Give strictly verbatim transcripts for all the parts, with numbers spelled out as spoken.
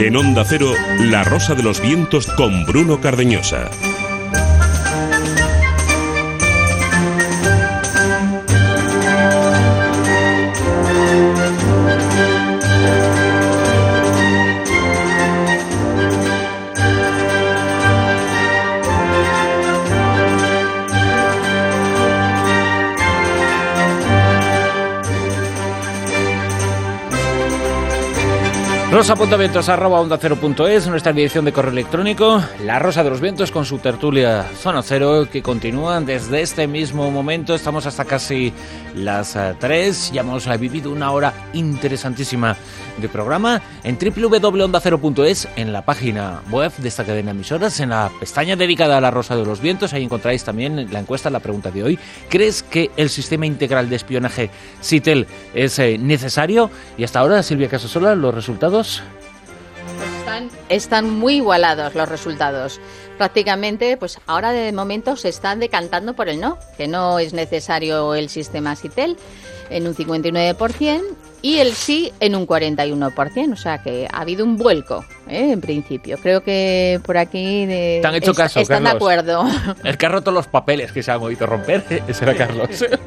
En Onda Cero, La Rosa de los Vientos con Bruno Cardeñosa. rosa.vientos arroba onda cero punto es, nuestra dirección de correo electrónico, La Rosa de los Vientos con su tertulia Zona Cero, que continúan desde este mismo momento. Estamos hasta casi las uh, tres, ya hemos uh, vivido una hora interesantísima de programa en doble u doble u doble u punto onda cero punto es, en la página web de esta cadena de emisoras, en la pestaña dedicada a La Rosa de los Vientos. Ahí encontráis también la encuesta, la pregunta de hoy: ¿crees que el sistema integral de espionaje SITEL es eh, necesario? Y hasta ahora, Silvia Casasola, los resultados. Están, están muy igualados los resultados. Prácticamente, pues ahora de momento se están decantando por el no, que no es necesario el sistema SITEL en un cincuenta y nueve por ciento y el sí en un cuarenta y uno por ciento. O sea que ha habido un vuelco, ¿eh? En principio. Creo que por aquí de, ¿te han hecho caso, est- están Carlos? de acuerdo. El que ha roto los papeles que se han oído romper, ese era Carlos.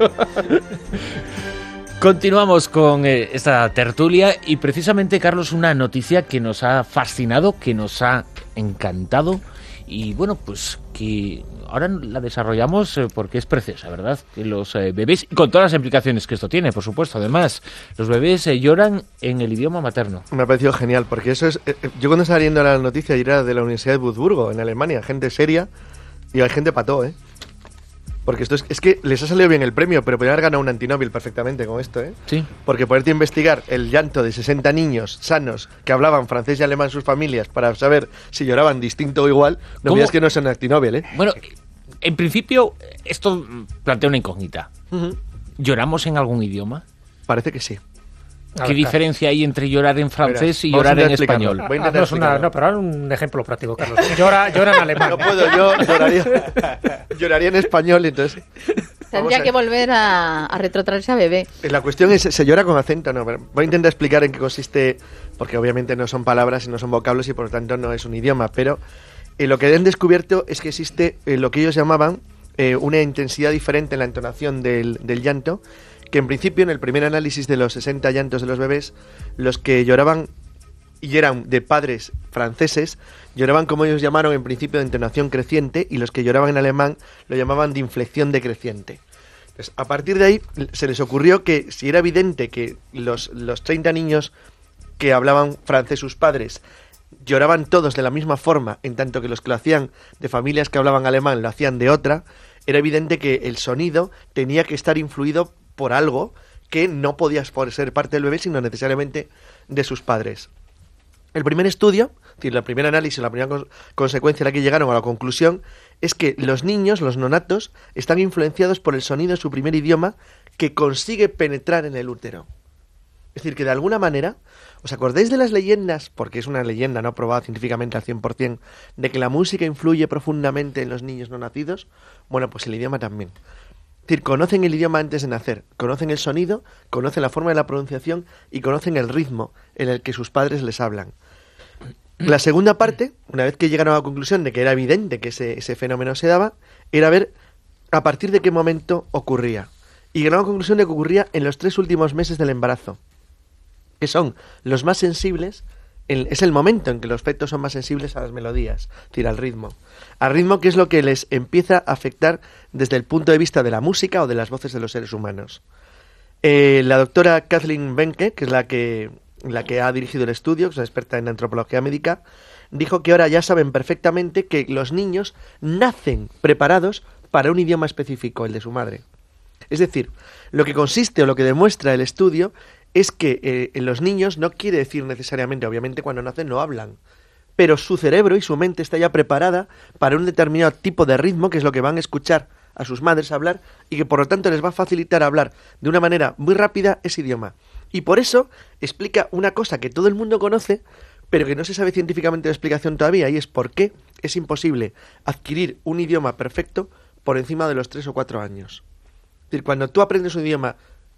Continuamos con eh, esta tertulia y precisamente, Carlos, una noticia que nos ha fascinado, que nos ha encantado y bueno, pues que ahora la desarrollamos eh, porque es preciosa, ¿verdad? Que los eh, bebés, y con todas las implicaciones que esto tiene, por supuesto, además, los bebés eh, lloran en el idioma materno. Me ha parecido genial, porque eso es... Eh, yo cuando estaba leyendo la noticia, era de la Universidad de Würzburgo, en Alemania, gente seria, y hay gente pató, ¿eh? Porque esto es, es que les ha salido bien el premio, pero podrían haber ganado un antinóbel perfectamente con esto, ¿eh? Sí. Porque ponerte a investigar el llanto de sesenta niños sanos que hablaban francés y alemán sus familias para saber si lloraban distinto o igual, no me digas que no es un antinóbel, ¿eh? Bueno, en principio, esto plantea una incógnita. Uh-huh. ¿Lloramos en algún idioma? Parece que sí. ¿Qué ver, diferencia hay entre llorar en francés Verás, y llorar en español? Voy a intentar ah, no, una, no, pero ahora un ejemplo práctico, Carlos. Llora, llora en alemán. No puedo, yo lloraría, lloraría en español, entonces... Tendría que volver a, a retrotraerse a bebé. La cuestión es, ¿se llora con acento? No, voy a intentar explicar en qué consiste, porque obviamente no son palabras y no son vocablos y por lo tanto no es un idioma, pero eh, lo que han descubierto es que existe eh, lo que ellos llamaban eh, una intensidad diferente en la entonación del, del llanto, que en principio en el primer análisis de los sesenta llantos de los bebés, los que lloraban y eran de padres franceses, lloraban como ellos llamaron en principio de entonación creciente, y los que lloraban en alemán lo llamaban de inflexión decreciente. Entonces, a partir de ahí se les ocurrió que si era evidente que los, los treinta niños que hablaban francés, sus padres, lloraban todos de la misma forma, en tanto que los que lo hacían de familias que hablaban alemán lo hacían de otra, era evidente que el sonido tenía que estar influido por algo que no podía ser parte del bebé, sino necesariamente de sus padres. El primer estudio, es decir, el primer análisis, la primera cons- consecuencia a la que llegaron a la conclusión, es que los niños, los nonatos, están influenciados por el sonido de su primer idioma que consigue penetrar en el útero. Es decir, que de alguna manera, ¿os acordáis de las leyendas? Porque es una leyenda no probada científicamente al cien por ciento, de que la música influye profundamente en los niños no nacidos. Bueno, pues el idioma también. Es decir, conocen el idioma antes de nacer, conocen el sonido, conocen la forma de la pronunciación y conocen el ritmo en el que sus padres les hablan. La segunda parte, una vez que llegaron a la conclusión de que era evidente que ese, ese fenómeno se daba, era ver a partir de qué momento ocurría. Y llegaron a la conclusión de que ocurría en los tres últimos meses del embarazo, que son los más sensibles. El, es el momento en que los fetos son más sensibles a las melodías, es decir, al ritmo. Al ritmo, que es lo que les empieza a afectar desde el punto de vista de la música o de las voces de los seres humanos. Eh, la doctora Kathleen Benke, que es la que, la que ha dirigido el estudio, que es una experta en antropología médica, dijo que ahora ya saben perfectamente que los niños nacen preparados para un idioma específico, el de su madre. Es decir, lo que consiste o lo que demuestra el estudio es que eh, en los niños no quiere decir necesariamente, obviamente cuando nacen no hablan, pero su cerebro y su mente está ya preparada para un determinado tipo de ritmo, que es lo que van a escuchar a sus madres hablar, y que por lo tanto les va a facilitar hablar de una manera muy rápida ese idioma. Y por eso explica una cosa que todo el mundo conoce, pero que no se sabe científicamente la explicación todavía, y es por qué es imposible adquirir un idioma perfecto por encima de los tres o cuatro años. Es decir, cuando tú aprendes un idioma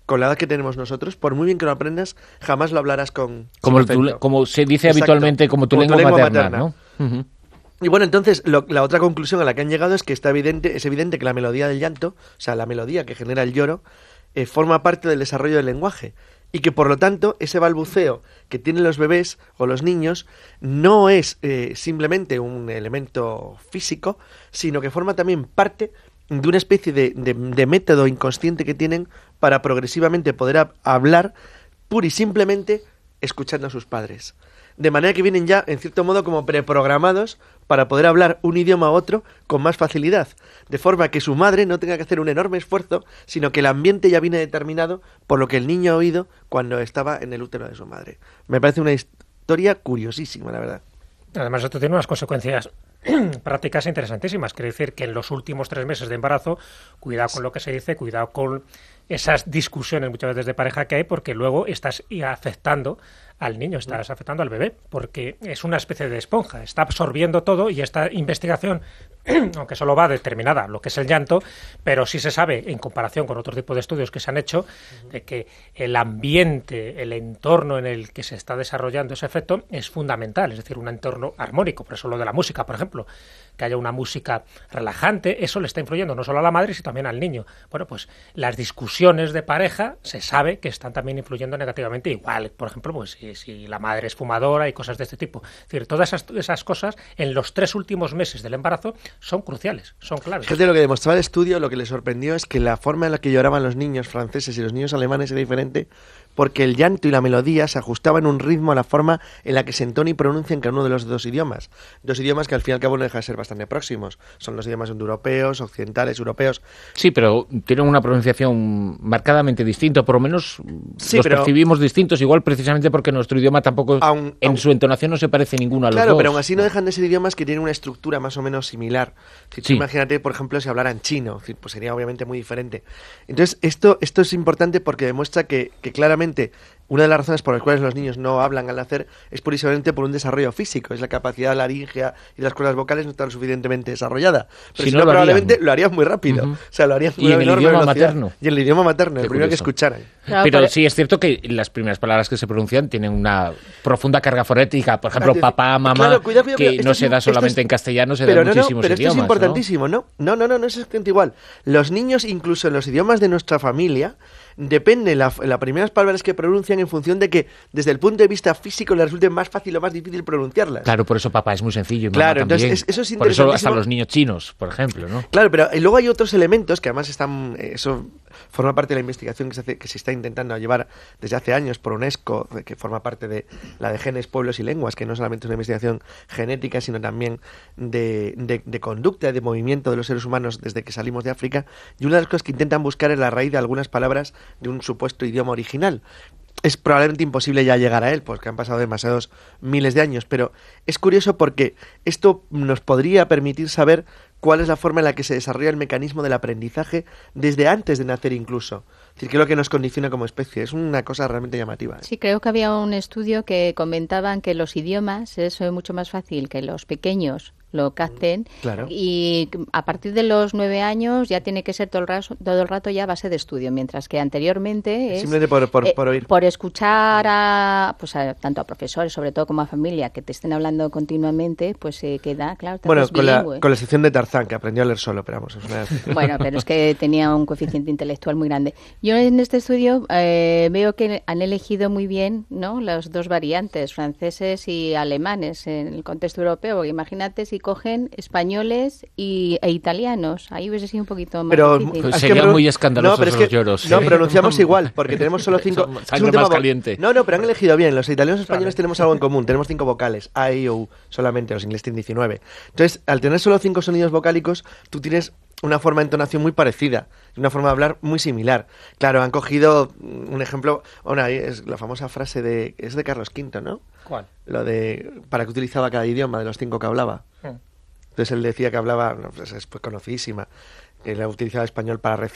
con la edad que tenemos nosotros, por muy bien que lo aprendas, jamás lo hablarás con como, sin acento. tu, como se dice Exacto. habitualmente, como tu, como lengua, tu lengua materna, materna. ¿no? Uh-huh. Y bueno, entonces, lo, la otra conclusión a la que han llegado es que está evidente, es evidente que la melodía del llanto, o sea, la melodía que genera el lloro, eh, forma parte del desarrollo del lenguaje. Y que, por lo tanto, ese balbuceo que tienen los bebés o los niños no es eh, simplemente un elemento físico, sino que forma también parte de una especie de, de, de método inconsciente que tienen para progresivamente poder a, hablar pura y simplemente escuchando a sus padres. De manera que vienen ya, en cierto modo, como preprogramados para poder hablar un idioma u otro con más facilidad. De forma que su madre no tenga que hacer un enorme esfuerzo, sino que el ambiente ya viene determinado por lo que el niño ha oído cuando estaba en el útero de su madre. Me parece una historia curiosísima, la verdad. Además, esto tiene unas consecuencias prácticas interesantísimas. Quiere decir que en los últimos tres meses de embarazo, cuidado con lo que se dice, cuidado con esas discusiones muchas veces de pareja que hay, porque luego estás afectando al niño, estás afectando al bebé, porque es una especie de esponja, está absorbiendo todo y esta investigación, aunque solo va determinada lo que es el llanto, pero sí se sabe, en comparación con otro tipo de estudios que se han hecho, de que el ambiente, el entorno en el que se está desarrollando ese efecto es fundamental, es decir, un entorno armónico, por eso lo de la música, por ejemplo, que haya una música relajante, eso le está influyendo no solo a la madre, sino también al niño. Bueno, pues las discusiones de pareja se sabe que están también influyendo negativamente, igual, por ejemplo, pues si, si la madre es fumadora y cosas de este tipo. Es decir, todas esas, esas cosas en los tres últimos meses del embarazo son cruciales, son claves. Fíjate, lo que demostraba el estudio, lo que le sorprendió es que la forma en la que lloraban los niños franceses y los niños alemanes era diferente, porque el llanto y la melodía se ajustaban en un ritmo a la forma en la que se entona y pronuncia en cada uno de los dos idiomas. Dos idiomas que al fin y al cabo no dejan de ser bastante próximos. Son los idiomas indoeuropeos, occidentales, europeos. Sí, pero tienen una pronunciación marcadamente distinta, por lo menos sí, los pero, percibimos distintos, igual precisamente porque nuestro idioma tampoco, aun, en aun, su entonación no se parece ninguno a los claro, dos. Claro, pero aún así no dejan de ser idiomas que tienen una estructura más o menos similar. Si tú sí. Imagínate, por ejemplo, si hablaran chino, pues sería obviamente muy diferente. Entonces, esto, esto es importante porque demuestra que, que claramente una de las razones por las cuales los niños no hablan al nacer es precisamente por un desarrollo físico. Es la capacidad laríngea y las cuerdas vocales no están suficientemente desarrollada. Pero si, si no, no, probablemente harían. lo harían muy rápido. Uh-huh. O sea, lo harían y en el idioma velocidad. materno. Y en el idioma materno, Qué el primero curioso. que escucharan. Claro, pero pero sí es cierto que las primeras palabras que se pronuncian tienen una profunda carga fonética. Por ejemplo, claro, papá, mamá, claro, cuidado, cuidado, que cuidado. no es, se da solamente es, en castellano, se pero da en no, muchísimos no, pero idiomas. Esto es importantísimo, ¿no? ¿no? No, no, no, no es exactamente igual. Los niños, incluso en los idiomas de nuestra familia, depende la, las primeras palabras que pronuncian en función de que desde el punto de vista físico les resulte más fácil o más difícil pronunciarlas. Claro, por eso papá es muy sencillo y mamá claro, también. Entonces, es, eso es por eso hasta interesantísimo. los niños chinos, por ejemplo, ¿no? Claro, pero y luego hay otros elementos que además están, eso forma parte de la investigación que se, hace, que se está intentando llevar desde hace años por UNESCO, que forma parte de la de genes, pueblos y lenguas, que no solamente es una investigación genética, sino también de, de, de conducta, de movimiento de los seres humanos desde que salimos de África. Y una de las cosas que intentan buscar es la raíz de algunas palabras de un supuesto idioma original. Es probablemente imposible ya llegar a él, porque han pasado demasiados miles de años, pero es curioso porque esto nos podría permitir saber cuál es la forma en la que se desarrolla el mecanismo del aprendizaje desde antes de nacer incluso. Es decir, que es lo que nos condiciona como especie. Es una cosa realmente llamativa, ¿eh? Sí, creo que había un estudio que comentaban que los idiomas es mucho más fácil que los pequeños lo capten, claro. Y a partir de los nueve años ya tiene que ser todo el rato, todo el rato ya base de estudio, mientras que anteriormente es simplemente por, por, eh, por oír, por escuchar a, pues a, tanto a profesores, sobre todo como a familia, que te estén hablando continuamente, pues se eh, queda, claro, bueno, con la, bilingüe. con la sección de Tarzán, que aprendió a leer solo, pero vamos, es una... Bueno, pero es que tenía un coeficiente intelectual muy grande. Yo en este estudio eh, veo que han elegido muy bien, ¿no?, las dos variantes, franceses y alemanes, en el contexto europeo, porque imagínate si cogen españoles y, e italianos, ahí hubiese sido un poquito más pero, difícil. Pues sería que, muy escandaloso no, pero es los que, lloros. No, ¿sí? pronunciamos igual, porque tenemos solo cinco... Sangre más caliente. No, no, pero han elegido bien. Los italianos y españoles tenemos algo en común. Tenemos cinco vocales, A, I, O, U, solamente. Los ingleses tienen diecinueve. Entonces, al tener solo cinco sonidos vocálicos, tú tienes una forma de entonación muy parecida, una forma de hablar muy similar. Claro, han cogido un ejemplo, bueno, es la famosa frase de, es de Carlos quinto, ¿no? ¿Cuál? Lo de, para qué utilizaba cada idioma de los cinco que hablaba. Mm. Entonces él decía que hablaba, no, pues es pues conocidísima, que él utilizaba el español para rezar,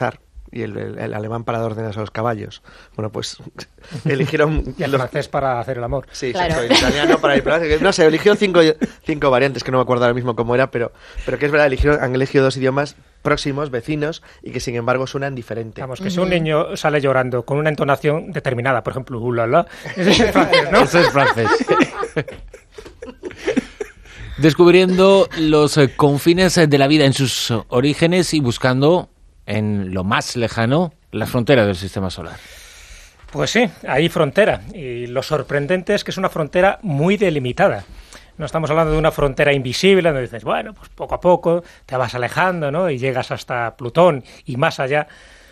y el, el, el alemán para dar órdenes a los caballos. Bueno, pues eligieron... y el los... francés para hacer el amor. claro. Sí, exacto, el italiano para ir... No sé, eligieron cinco, cinco variantes, que no me acuerdo ahora mismo cómo era, pero, pero que es verdad, eligieron, han elegido dos idiomas próximos, vecinos, y que sin embargo suenan diferente. Vamos, que si un niño sale llorando con una entonación determinada, por ejemplo, ulala, ese es francés, ¿no? Eso es francés. Descubriendo los eh, confines de la vida en sus orígenes y buscando en lo más lejano las fronteras del sistema solar. Pues sí, hay frontera, y lo sorprendente es que es una frontera muy delimitada. No estamos hablando de una frontera invisible donde dices, bueno, pues poco a poco te vas alejando, ¿no? Y llegas hasta Plutón y más allá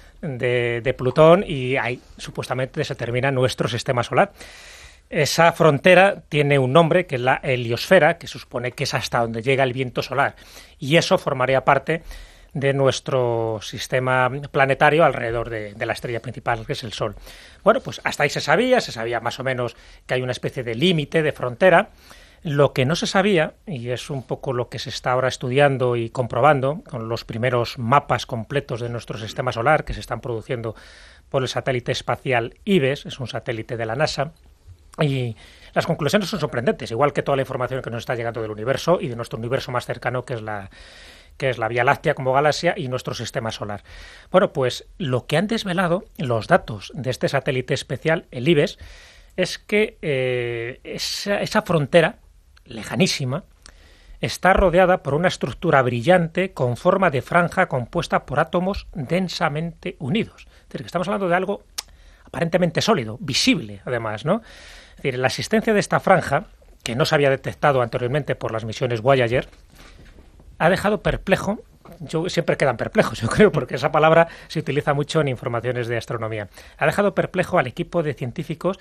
de, de Plutón, y ahí supuestamente se termina nuestro sistema solar. Esa frontera tiene un nombre, que es la heliosfera, que se supone que es hasta donde llega el viento solar, y eso formaría parte de nuestro sistema planetario alrededor de, de la estrella principal, que es el Sol. Bueno, pues hasta ahí se sabía, se sabía más o menos que hay una especie de límite, de frontera. Lo que no se sabía, y es un poco lo que se está ahora estudiando y comprobando con los primeros mapas completos de nuestro sistema solar que se están produciendo por el satélite espacial IBES, es un satélite de la NASA, y las conclusiones son sorprendentes, igual que toda la información que nos está llegando del universo y de nuestro universo más cercano, que es la que es la Vía Láctea como galaxia y nuestro sistema solar. Bueno, pues lo que han desvelado los datos de este satélite especial, el IBES, es que eh, esa, esa frontera lejanísima está rodeada por una estructura brillante con forma de franja compuesta por átomos densamente unidos. Es decir, que estamos hablando de algo aparentemente sólido, visible además, ¿no? Es decir, la existencia de esta franja, que no se había detectado anteriormente por las misiones Voyager, ha dejado perplejo, yo, siempre quedan perplejos, yo creo, porque esa palabra se utiliza mucho en informaciones de astronomía, ha dejado perplejo al equipo de científicos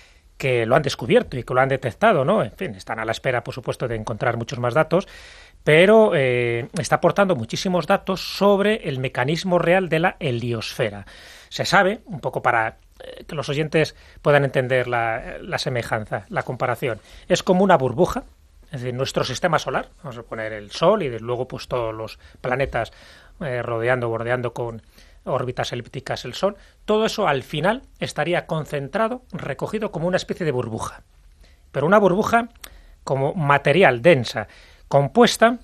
que lo han descubierto y que lo han detectado, ¿no? En fin, están a la espera, por supuesto, de encontrar muchos más datos, pero eh, está aportando muchísimos datos sobre el mecanismo real de la heliosfera. Se sabe, un poco para eh, que los oyentes puedan entender la, la semejanza, la comparación, es como una burbuja, es decir, nuestro sistema solar, vamos a poner el Sol y desde luego pues todos los planetas eh, rodeando, bordeando con órbitas elípticas el Sol, todo eso al final estaría concentrado, recogido como una especie de burbuja. Pero una burbuja como material densa, compuesta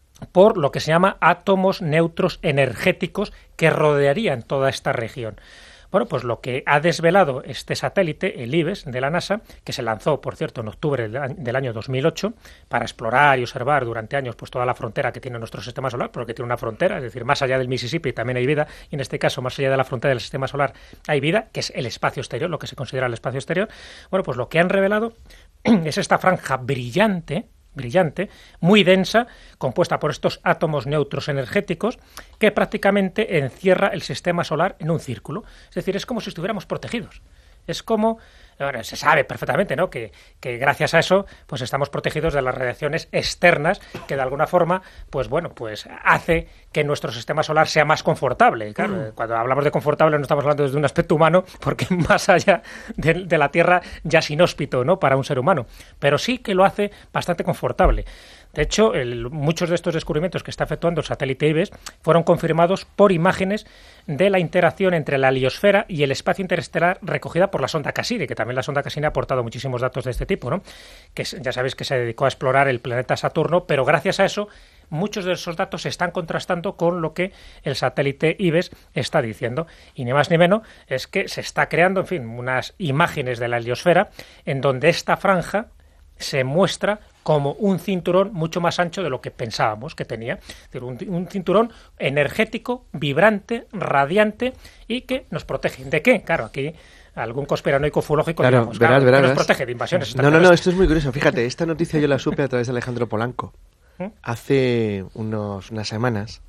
por lo que se llama átomos neutros energéticos que rodearían toda esta región. Bueno, pues lo que ha desvelado este satélite, el IBES, de la NASA, que se lanzó, por cierto, en octubre del año dos mil ocho, para explorar y observar durante años pues toda la frontera que tiene nuestro sistema solar, porque tiene una frontera, es decir, más allá del Mississippi también hay vida, y en este caso, más allá de la frontera del sistema solar hay vida, que es el espacio exterior, lo que se considera el espacio exterior. Bueno, pues lo que han revelado es esta franja brillante, brillante, muy densa, compuesta por estos átomos neutros energéticos, que prácticamente encierra el sistema solar en un círculo. Es decir, es como si estuviéramos protegidos. Es como, bueno, se sabe perfectamente, ¿no?, que, que gracias a eso pues estamos protegidos de las radiaciones externas, que de alguna forma, pues bueno, pues hace que nuestro sistema solar sea más confortable. Claro, mm. Cuando hablamos de confortable no estamos hablando desde un aspecto humano, porque más allá de, de la Tierra ya es inhóspito, ¿no?, para un ser humano, pero sí que lo hace bastante confortable. De hecho, el, muchos de estos descubrimientos que está efectuando el satélite IBES fueron confirmados por imágenes de la interacción entre la heliosfera y el espacio interestelar recogida por la sonda Cassini, que también la sonda Cassini ha aportado muchísimos datos de este tipo, ¿no? Que ya sabéis que se dedicó a explorar el planeta Saturno, pero gracias a eso muchos de esos datos se están contrastando con lo que el satélite IBES está diciendo. Y ni más ni menos es que se está creando, en fin, unas imágenes de la heliosfera en donde esta franja se muestra como un cinturón mucho más ancho de lo que pensábamos que tenía. Es decir, un, un cinturón energético, vibrante, radiante y que nos protege. ¿De qué? Claro, aquí algún conspiranoico ufológico claro, digamos, verás, claro, verás, que nos verás. protege de invasiones. No, no, no, esto es muy curioso. Fíjate, esta noticia yo la supe a través de Alejandro Polanco ¿Mm? hace unos, unas semanas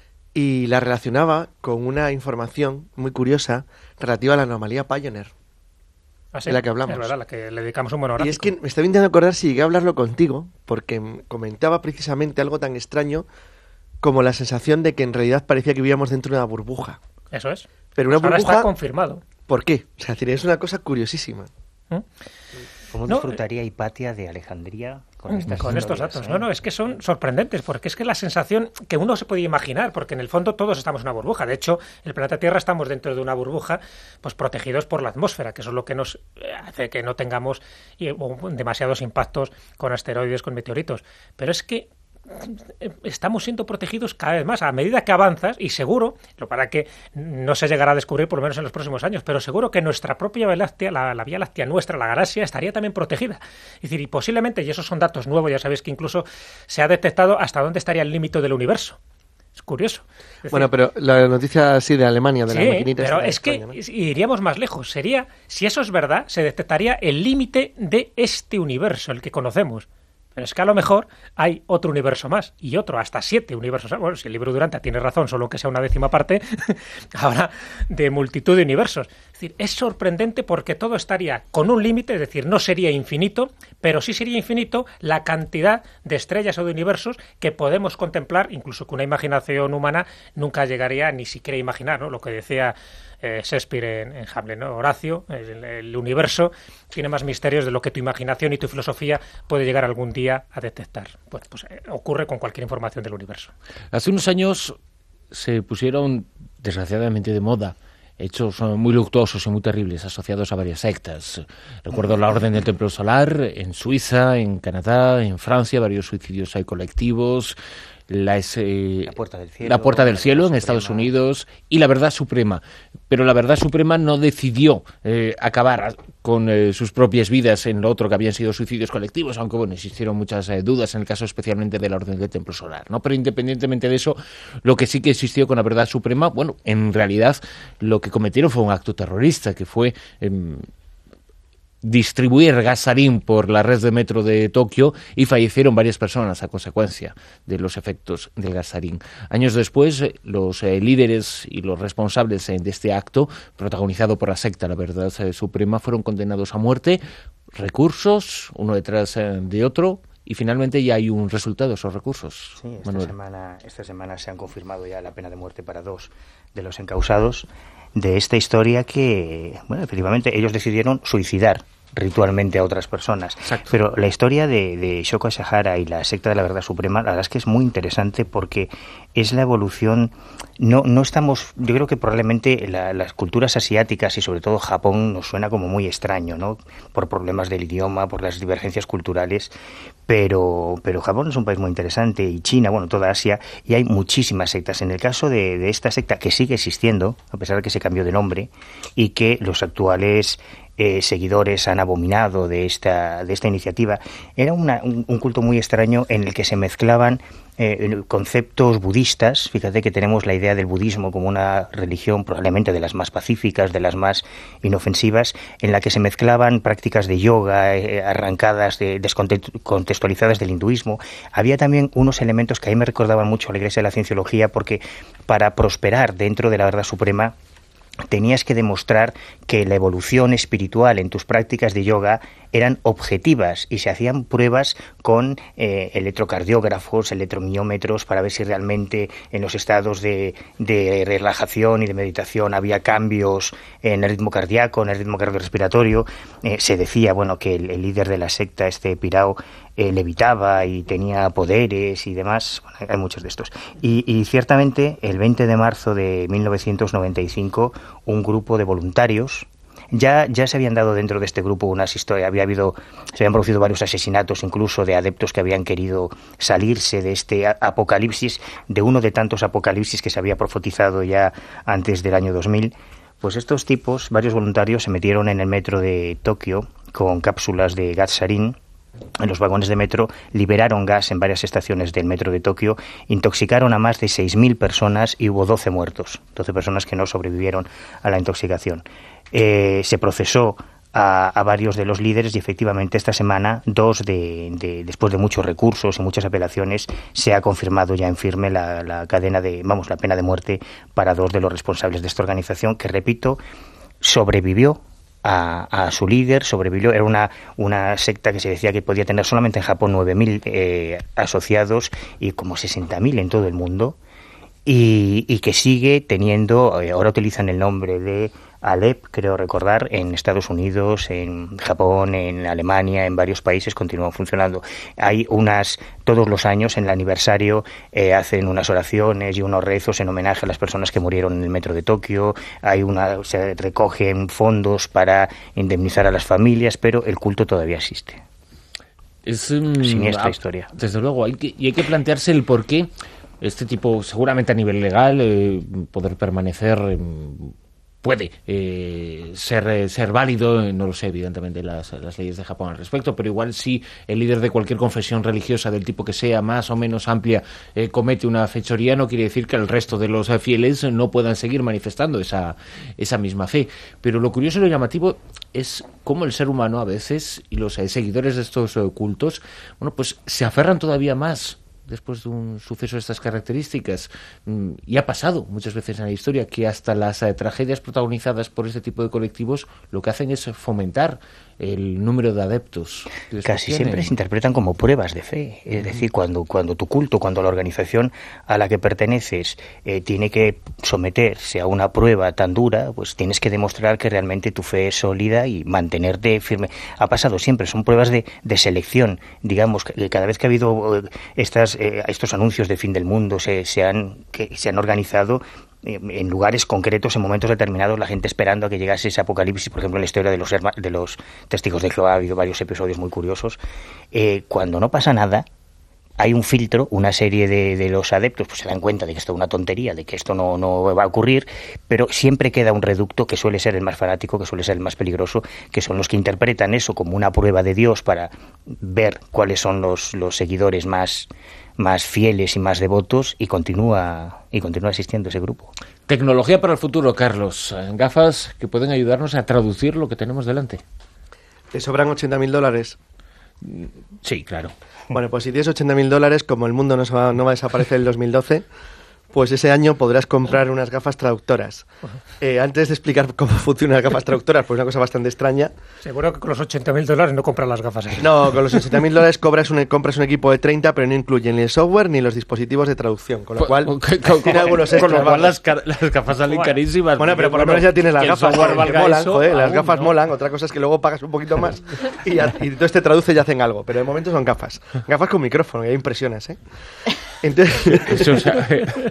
y la relacionaba con una información muy curiosa relativa a la anomalía Pioneer. ¿Ah, sí? De la que hablamos. Es verdad, la que le dedicamos un monográfico. Y es que me estaba intentando acordar si llegué a hablarlo contigo, porque comentaba precisamente algo tan extraño como la sensación de que en realidad parecía que vivíamos dentro de una burbuja. Eso es. Pero una pues burbuja... ahora está confirmado. ¿Por qué? O sea, es una cosa curiosísima. ¿Mm? ¿Cómo No, disfrutaría Hipatia de Alejandría con, estas con estos historias, datos. ¿eh? No, no, es que son sorprendentes, porque es que la sensación que uno se puede imaginar, porque en el fondo todos estamos en una burbuja. De hecho, el planeta Tierra estamos dentro de una burbuja, pues protegidos por la atmósfera, que eso es lo que nos hace que no tengamos demasiados impactos con asteroides, con meteoritos. Pero es que estamos siendo protegidos cada vez más a medida que avanzas, y seguro, lo para que no se llegará a descubrir por lo menos en los próximos años, pero seguro que nuestra propia Vía Láctea, la, la Vía Láctea nuestra, la galaxia, estaría también protegida. Es decir, y posiblemente, y esos son datos nuevos, ya sabéis que incluso se ha detectado hasta dónde estaría el límite del universo. Es curioso. Es decir, bueno, pero la noticia así de Alemania, de sí, la maquinita... pero es es que extraña, ¿no? iríamos más lejos. Sería, si eso es verdad, se detectaría el límite de este universo, el que conocemos. Pero es que a lo mejor hay otro universo más, y otro, hasta siete universos. Bueno, si el libro Duranta tiene razón, solo que sea una décima parte, habrá de multitud de universos. Es decir, es sorprendente porque todo estaría con un límite, es decir, no sería infinito, pero sí sería infinito la cantidad de estrellas o de universos que podemos contemplar, incluso que una imaginación humana nunca llegaría ni siquiera a imaginar, ¿no? Lo que decía eh, Shakespeare en, en Hamlet, ¿no? Horacio, el, el universo tiene más misterios de lo que tu imaginación y tu filosofía puede llegar algún día a detectar. Pues, pues eh, ocurre con cualquier información del universo. Hace unos años se pusieron, desgraciadamente, de moda hechos muy luctuosos y muy terribles asociados a varias sectas. Recuerdo la Orden del Templo Solar en Suiza, en Canadá, en Francia, varios suicidios hay colectivos. La, es, eh, la Puerta del Cielo, la Puerta del Cielo en Suprema. Estados Unidos y la Verdad Suprema. Pero la Verdad Suprema no decidió eh, acabar con eh, sus propias vidas en lo otro que habían sido suicidios colectivos, aunque bueno, existieron muchas eh, dudas en el caso especialmente de la Orden del Templo Solar, ¿no? Pero independientemente de eso, lo que sí que existió con la Verdad Suprema, bueno, en realidad lo que cometieron fue un acto terrorista, que fue Eh, distribuir gasarín por la red de metro de Tokio, y fallecieron varias personas a consecuencia de los efectos del gasarín. Años después, los eh, líderes y los responsables eh, de este acto, protagonizado por la secta La Verdad eh, Suprema, fueron condenados a muerte, recursos, uno detrás eh, de otro, y finalmente ya hay un resultado de esos recursos. Sí, esta Manuel. semana, esta semana se han confirmado ya la pena de muerte para dos de los encausados de esta historia que, bueno, efectivamente ellos decidieron suicidar ritualmente a otras personas. Exacto. Pero la historia de, de Shoko Asahara y la secta de la Verdad Suprema, la verdad es que es muy interesante porque es la evolución. No, no estamos, yo creo que probablemente la, las culturas asiáticas y sobre todo Japón nos suena como muy extraño, ¿no? Por problemas del idioma, por las divergencias culturales, pero, pero Japón es un país muy interesante, y China, bueno, toda Asia, y hay muchísimas sectas. En el caso de, de esta secta, que sigue existiendo, a pesar de que se cambió de nombre, y que los actuales Eh, seguidores han abominado de esta de esta iniciativa, era una, un, un culto muy extraño en el que se mezclaban eh, conceptos budistas. Fíjate que tenemos la idea del budismo como una religión probablemente de las más pacíficas, de las más inofensivas, en la que se mezclaban prácticas de yoga eh, arrancadas, de, descontextualizadas del hinduismo. Había también unos elementos que a mí me recordaban mucho a la Iglesia de la Cienciología, porque para prosperar dentro de la Verdad Suprema tenías que demostrar que la evolución espiritual en tus prácticas de yoga eran objetivas, y se hacían pruebas con eh, electrocardiógrafos, electromiómetros, para ver si realmente en los estados de, de relajación y de meditación había cambios en el ritmo cardíaco, en el ritmo cardiorrespiratorio. Eh, se decía, bueno, que el, el líder de la secta, este Pirao, eh, levitaba y tenía poderes y demás. Bueno, hay muchos de estos. Y, y ciertamente el veinte de marzo de mil novecientos noventa y cinco, un grupo de voluntarios, Ya, ya se habían dado dentro de este grupo unas historias, había habido, se habían producido varios asesinatos incluso de adeptos que habían querido salirse de este apocalipsis, de uno de tantos apocalipsis que se había profetizado ya antes del año dos mil. Pues estos tipos, varios voluntarios, se metieron en el metro de Tokio con cápsulas de gas sarín. En los vagones de metro liberaron gas en varias estaciones del metro de Tokio, intoxicaron a más de seis mil personas y hubo doce muertos, doce personas que no sobrevivieron a la intoxicación. Eh, se procesó a, a varios de los líderes y efectivamente esta semana, dos de, de después de muchos recursos y muchas apelaciones, se ha confirmado ya en firme la, la cadena de, vamos, la pena de muerte para dos de los responsables de esta organización, que, repito, sobrevivió A, a su líder, sobrevivió. Era una, una secta que se decía que podía tener solamente en Japón nueve mil eh, asociados y como sesenta mil en todo el mundo, y, y que sigue teniendo, eh, ahora utilizan el nombre de Alep, creo recordar, en Estados Unidos, en Japón, en Alemania, en varios países continúan funcionando. Hay unas, todos los años en el aniversario eh, hacen unas oraciones y unos rezos en homenaje a las personas que murieron en el metro de Tokio, hay una, se recogen fondos para indemnizar a las familias, pero el culto todavía existe. Es um, siniestra a, historia. Desde luego, hay que, y hay que plantearse el por qué este tipo, seguramente a nivel legal, eh, poder permanecer... Eh, puede eh, ser eh, ser válido, no lo sé, evidentemente, las, las leyes de Japón al respecto, pero igual si el líder de cualquier confesión religiosa del tipo que sea, más o menos amplia, eh, comete una fechoría, no quiere decir que el resto de los fieles no puedan seguir manifestando esa, esa misma fe. Pero lo curioso y lo llamativo es cómo el ser humano a veces, y los eh, seguidores de estos eh, cultos, bueno, pues se aferran todavía más después de un suceso de estas características. Y ha pasado muchas veces en la historia que hasta las eh, tragedias protagonizadas por este tipo de colectivos lo que hacen es fomentar el número de adeptos. Casi tienen. Siempre se interpretan como pruebas de fe. Es decir, cuando, cuando tu culto, cuando la organización a la que perteneces eh, tiene que someterse a una prueba tan dura, pues tienes que demostrar que realmente tu fe es sólida y mantenerte firme. Ha pasado siempre, son pruebas de, de selección. Digamos, que cada vez que ha habido eh, estas, eh, estos anuncios de fin del mundo, se, se, han, que se han organizado en lugares concretos, en momentos determinados, la gente esperando a que llegase ese apocalipsis. Por ejemplo, en la historia de los, de los testigos de Jehová ha habido varios episodios muy curiosos. Eh, cuando no pasa nada, hay un filtro, una serie de, de los adeptos pues se dan cuenta de que esto es una tontería, de que esto no, no va a ocurrir, pero siempre queda un reducto que suele ser el más fanático, que suele ser el más peligroso, que son los que interpretan eso como una prueba de Dios para ver cuáles son los, los seguidores más... más fieles y más devotos, y continúa y continúa existiendo ese grupo. Tecnología para el futuro, Carlos. Gafas que pueden ayudarnos a traducir lo que tenemos delante. ¿Te sobran ochenta mil dólares? Sí, claro. Bueno, pues si tienes ochenta mil dólares, como el mundo no, se va, no va a desaparecer en el dos mil doce, pues ese año podrás comprar unas gafas traductoras. Eh, antes de explicar cómo funcionan las gafas traductoras, pues una cosa bastante extraña. Seguro que con los ochenta mil dólares no compras las gafas. ¿Eh? No, con los ochenta mil dólares compras un, compras un equipo de treinta, pero no incluye ni el software ni los dispositivos de traducción. Con lo cual, con, con, tiene algunos extras. Con lo cual las, las gafas salen bueno, carísimas. Bueno, pero por lo menos ya tienes las gafas. Que molan, eso, joder, aún, las gafas ¿no? molan. Otra cosa es que luego pagas un poquito más y, ya, y entonces te traduce y hacen algo. Pero de momento son gafas. Gafas con micrófono, ya impresionas, ¿eh? Entonces, eso, o sea,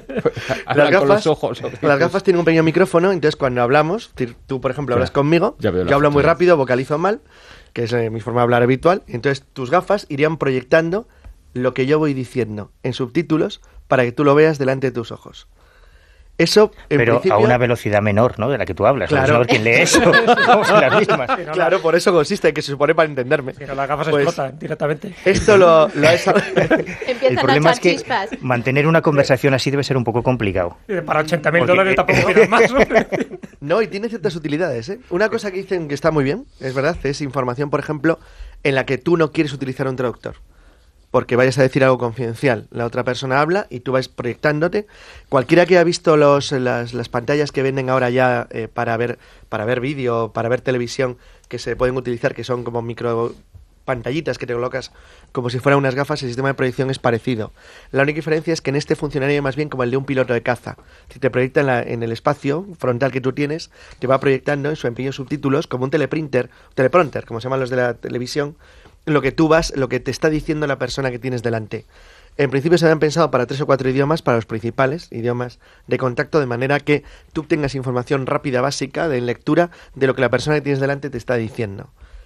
las, gafas, los ojos, las gafas tienen un pequeño micrófono, entonces cuando hablamos, tú por ejemplo hablas conmigo, yo hablo muy rápido, vocalizo mal, que es eh, mi forma de hablar habitual, entonces tus gafas irían proyectando lo que yo voy diciendo en subtítulos para que tú lo veas delante de tus ojos. Eso, en Pero principio, a una velocidad menor, ¿no?, de la que tú hablas. Claro. Vamos a ver quién lee eso. Las mismas. Sí, no, claro, la... por eso consiste, que se supone para entenderme. Pero las gafas pues, explotan directamente. Esto lo, lo es... El problema es que chispas. Mantener una conversación así debe ser un poco complicado. Para ochenta mil dólares tampoco tienes más. No, y tiene ciertas utilidades, ¿eh? Una cosa que dicen que está muy bien, es verdad, es información, por ejemplo, en la que tú no quieres utilizar un traductor, porque vayas a decir algo confidencial. La otra persona habla y tú vas proyectándote. Cualquiera que ha visto los, las, las pantallas que venden ahora ya eh, para ver para ver vídeo, para ver televisión, que se pueden utilizar, que son como micro pantallitas que te colocas como si fueran unas gafas, el sistema de proyección es parecido. La única diferencia es que en este funcionaría más bien como el de un piloto de caza. Si te proyecta en, la, en el espacio frontal que tú tienes, te va proyectando en sus pequeños subtítulos como un teleprinter, teleprompter, como se llaman los de la televisión, lo que tú vas, lo que te está diciendo la persona que tienes delante. En principio se habían pensado para tres o cuatro idiomas, para los principales idiomas de contacto, de manera que tú tengas información rápida, básica, de lectura de lo que la persona que tienes delante te está diciendo.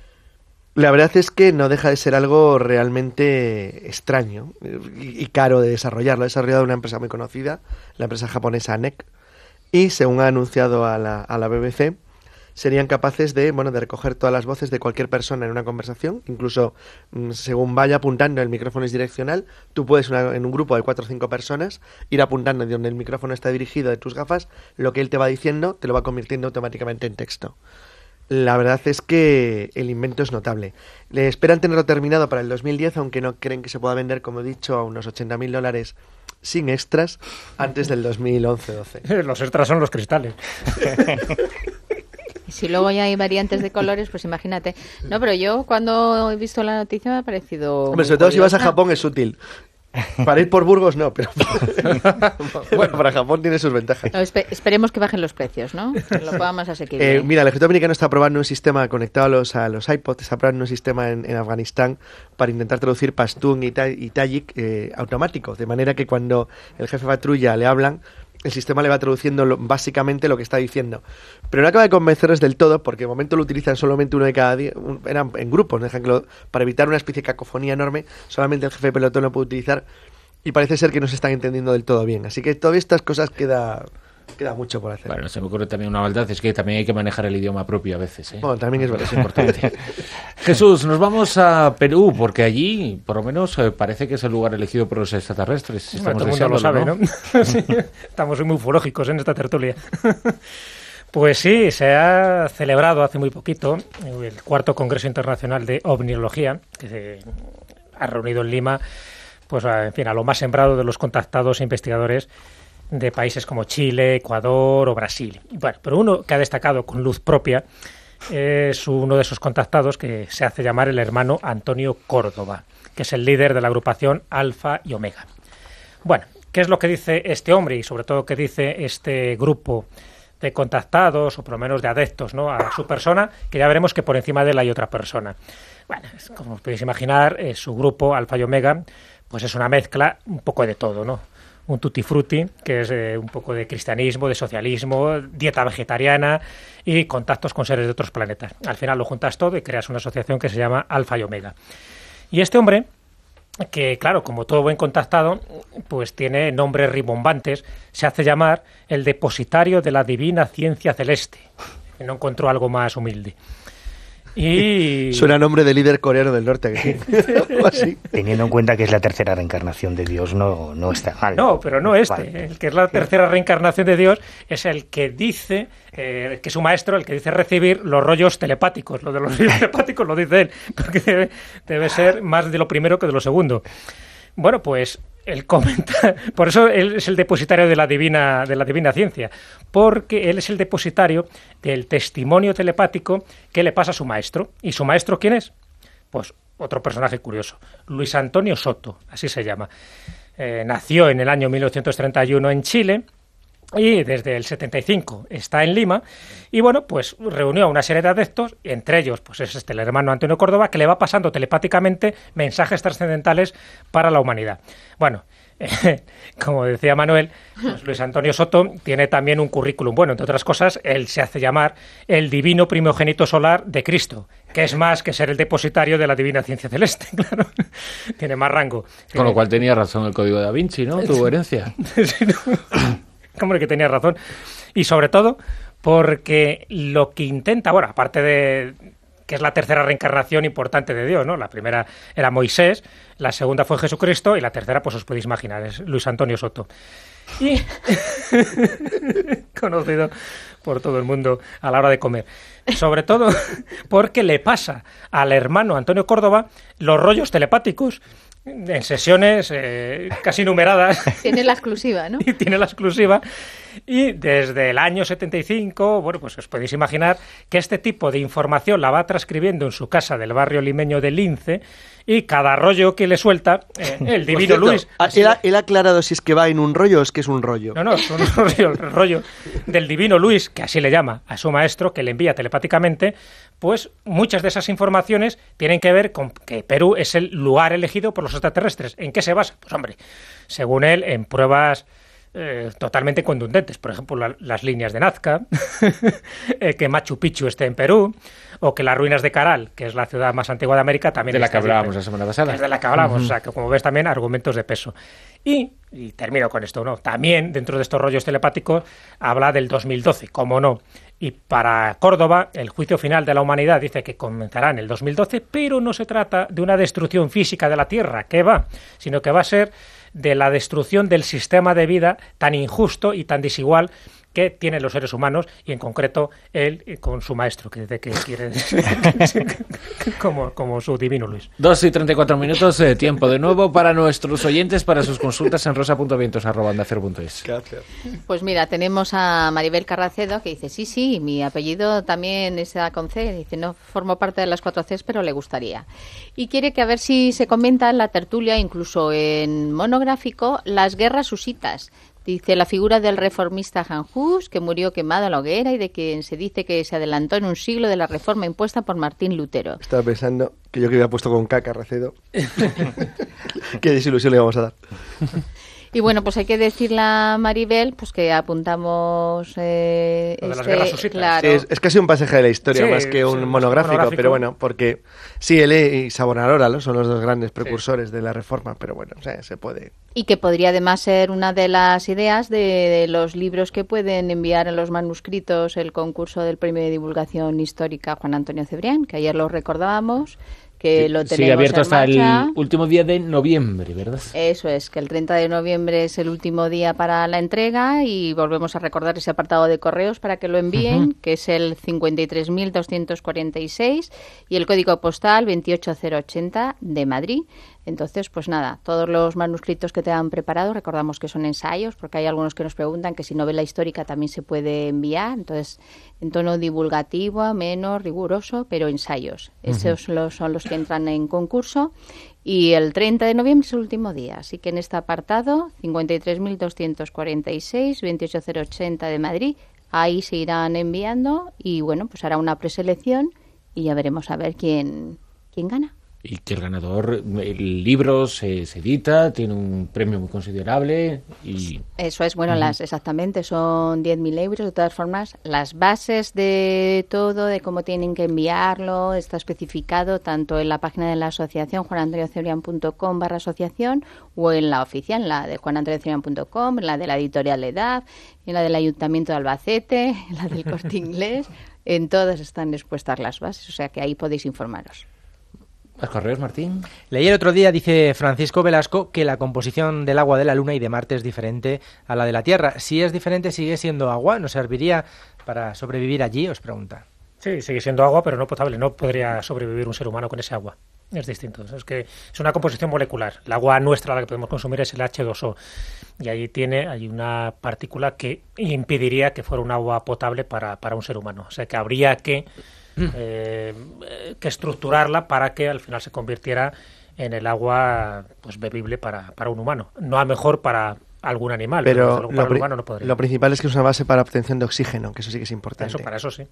La verdad es que no deja de ser algo realmente extraño y, y caro de desarrollar. Lo ha desarrollado una empresa muy conocida, la empresa japonesa N E C, y según ha anunciado a la, a la B B C, serían capaces de, bueno, de recoger todas las voces de cualquier persona en una conversación, incluso mmm, según vaya apuntando, el micrófono es direccional, tú puedes una, en un grupo de cuatro o cinco personas ir apuntando de donde el micrófono está dirigido de tus gafas, lo que él te va diciendo te lo va convirtiendo automáticamente en texto. La verdad es que el invento es notable. Le esperan tenerlo terminado para el dos mil diez, aunque no creen que se pueda vender, como he dicho, a unos ochenta mil dólares sin extras antes del dos mil once doce. Los extras son los cristales. Si luego ya hay variantes de colores, pues imagínate. No, pero yo cuando he visto la noticia me ha parecido... Hombre, sobre todo si vas a Japón es útil. Para ir por Burgos no, pero bueno, para Japón tiene sus ventajas. No, espe- esperemos que bajen los precios, ¿no? Que lo podamos asequible. Eh, mira, el ejército americano está probando un sistema conectado a los, a los iPods, está probando un sistema en, en Afganistán para intentar traducir pastún y, ta- y tajik eh, automático, de manera que cuando el jefe de patrulla le hablan, el sistema le va traduciendo lo, básicamente lo que está diciendo. Pero no acaba de convencerles del todo, porque de momento lo utilizan solamente uno de cada día, un, eran en grupos, ¿no? Dejan que lo, para evitar una especie de cacofonía enorme, solamente el jefe de pelotón lo puede utilizar, y parece ser que no se están entendiendo del todo bien. Así que todas estas cosas queda... Queda mucho por hacer. Bueno, se me ocurre también una maldad, es que también hay que manejar el idioma propio a veces, ¿eh? Bueno, también es verdad. Es importante. Jesús, nos vamos a Perú, porque allí, por lo menos, eh, parece que es el lugar elegido por los extraterrestres. Bueno, todo el mundo lo sabe, ¿no? ¿no? Sí, estamos muy ufológicos en esta tertulia. Pues sí, se ha celebrado hace muy poquito el cuarto Congreso Internacional de Ovniología, que se ha reunido en Lima, pues en fin, a lo más sembrado de los contactados e investigadores de países como Chile, Ecuador o Brasil. Bueno, pero uno que ha destacado con luz propia es uno de esos contactados que se hace llamar el hermano Antonio Córdoba, que es el líder de la agrupación Alfa y Omega. Bueno, ¿qué es lo que dice este hombre y sobre todo qué dice este grupo de contactados o por lo menos de adeptos, ¿no?, a su persona? Que ya veremos que por encima de él hay otra persona. Bueno, como os podéis imaginar, eh, su grupo Alfa y Omega pues es una mezcla un poco de todo, ¿no? Un tutti frutti, que es eh, un poco de cristianismo, de socialismo, dieta vegetariana y contactos con seres de otros planetas. Al final lo juntas todo y creas una asociación que se llama Alfa y Omega. Y este hombre, que claro, como todo buen contactado, pues tiene nombres rimbombantes, se hace llamar el depositario de la divina ciencia celeste. No encontró algo más humilde. Y... Suena nombre de líder coreano del norte, que sí. Algo así. Teniendo en cuenta que es la tercera reencarnación de Dios, no, no está mal. No, pero no este. Vale. El que es la tercera reencarnación de Dios es el que dice, eh, que es un maestro, el que dice recibir los rollos telepáticos. Lo de los rollos telepáticos lo dice él, porque debe, debe ser más de lo primero que de lo segundo. Bueno, pues él comenta, por eso él es el depositario de la divina de la divina ciencia, porque él es el depositario del testimonio telepático que le pasa a su maestro. ¿Y su maestro quién es? Pues otro personaje curioso, Luis Antonio Soto, así se llama. Eh, nació en el año mil novecientos treinta y uno en Chile y desde el setenta y cinco está en Lima y bueno, pues reunió a una serie de adeptos, y entre ellos pues es este el hermano Antonio Córdoba, que le va pasando telepáticamente mensajes trascendentales para la humanidad. Bueno, eh, como decía Manuel, pues Luis Antonio Soto tiene también un currículum. Bueno, entre otras cosas, él se hace llamar el divino primogénito solar de Cristo, que es más que ser el depositario de la divina ciencia celeste, claro. Tiene más rango. Con lo cual tenía razón el Código da Vinci, ¿no? Tu herencia. Sí, no. Hombre, que tenía razón. Y sobre todo porque lo que intenta, bueno, aparte de que es la tercera reencarnación importante de Dios, ¿no? La primera era Moisés, la segunda fue Jesucristo y la tercera, pues os podéis imaginar, es Luis Antonio Soto. Y conocido por todo el mundo a la hora de comer. Sobre todo porque le pasa al hermano Antonio Córdoba los rollos telepáticos en sesiones eh, casi numeradas. Tiene la exclusiva, ¿no? Y tiene la exclusiva. Y desde el año setenta y cinco, bueno, pues os podéis imaginar que este tipo de información la va transcribiendo en su casa del barrio limeño de Lince, y cada rollo que le suelta, eh, el divino cierto, Luis... Él ha, él ha aclarado si es que va en un rollo o es que es un rollo. No, no, es un rollo, el rollo del divino Luis, que así le llama a su maestro, que le envía telepáticamente, pues muchas de esas informaciones tienen que ver con que Perú es el lugar elegido por los extraterrestres. ¿En qué se basa? Pues hombre, según él, en pruebas eh, totalmente contundentes. Por ejemplo, la, las líneas de Nazca, eh, que Machu Picchu esté en Perú, o que las ruinas de Caral, que es la ciudad más antigua de América, también de la está que hablábamos allí. la semana pasada. Es de la que hablábamos, Uh-huh. o sea, que como ves también argumentos de peso. Y, y termino con esto, ¿no? También dentro de estos rollos telepáticos habla del dos mil doce, como no. Y para Córdoba, el juicio final de la humanidad dice que comenzará en el dos mil doce, pero no se trata de una destrucción física de la Tierra, que va, sino que va a ser de la destrucción del sistema de vida tan injusto y tan desigual que tienen los seres humanos y en concreto él con su maestro, que dice que quiere como, como su divino Luis. Dos y treinta y cuatro minutos, eh, tiempo de nuevo para nuestros oyentes, para sus consultas en rosa punto vientos arroba onda cero punto es. Gracias. Pues mira, tenemos a Maribel Carracedo que dice, sí, sí, mi apellido también es con C. Dice, no formo parte de las cuatro Cs, pero le gustaría. Y quiere que a ver si se comenta en la tertulia, incluso en monográfico, las guerras husitas. Dice la figura del reformista Jan Hus, que murió quemado en la hoguera y de quien se dice que se adelantó en un siglo de la reforma impuesta por Martín Lutero. Estaba pensando que yo que había puesto con K, Carracedo. Qué desilusión le vamos a dar. Y bueno, pues hay que decirle a Maribel pues que apuntamos eh, Lo de las este, guerras husitas. claro. Sí, es, es casi un pasaje de la historia Sí, más que un sí, monográfico, monográfico. pero bueno, porque sí, él y Savonarola, ¿no? Son los dos grandes precursores sí. de la reforma, pero bueno, o sea, se puede... Y que podría además ser una de las ideas de, de los libros que pueden enviar en los manuscritos el concurso del Premio de Divulgación Histórica Juan Antonio Cebrián, que ayer lo recordábamos, que lo tenemos sigue abierto en hasta marcha. El último día de noviembre, ¿verdad? Eso es, que el treinta de noviembre es el último día para la entrega y volvemos a recordar ese apartado de correos para que lo envíen, uh-huh. que es el cincuenta y tres mil doscientos cuarenta y seis y el código postal veintiocho mil ochenta de Madrid. Entonces, pues nada, todos los manuscritos que te han preparado, recordamos que son ensayos, porque hay algunos que nos preguntan que si novela histórica también se puede enviar, entonces en tono divulgativo, ameno, riguroso, pero ensayos. Uh-huh. Esos los, son los que entran en concurso y el treinta de noviembre es el último día, así que en este apartado, cincuenta y tres mil doscientos cuarenta y seis, veintiocho mil ochenta de Madrid, ahí se irán enviando y bueno, pues hará una preselección y ya veremos a ver quién, quién gana. Y que el ganador, el libro se, se edita, tiene un premio muy considerable y... Eso es, bueno, uh-huh. las exactamente, son diez mil euros. De todas formas, las bases de todo, de cómo tienen que enviarlo, está especificado tanto en la página de la asociación, juan antonio cebrián punto com barra asociación, o en la oficial, la de juan antonio cebrián punto com, en la de la editorial Edad, en la del Ayuntamiento de Albacete, en la del Corte Inglés, en todas están expuestas las bases, o sea que ahí podéis informaros. ¿Más correos, Martín? Leí el otro día, dice Francisco Velasco, que la composición del agua de la Luna y de Marte es diferente a la de la Tierra. Si es diferente, ¿sigue siendo agua? ¿Nos serviría para sobrevivir allí? Os pregunta. Sí, sigue siendo agua, pero no potable. No podría sobrevivir un ser humano con ese agua. Es distinto. Es que es una composición molecular. El agua nuestra, la que podemos consumir, es el hache dos o. Y allí tiene hay una partícula que impediría que fuera un agua potable para, para un ser humano. O sea, que habría que... Eh, que estructurarla para que al final se convirtiera en el agua pues bebible para, para un humano, no a mejor para algún animal, pero, pero para lo, el humano no podría. Lo principal es que es una base para obtención de oxígeno, que eso sí que es importante. Eso, para eso sí.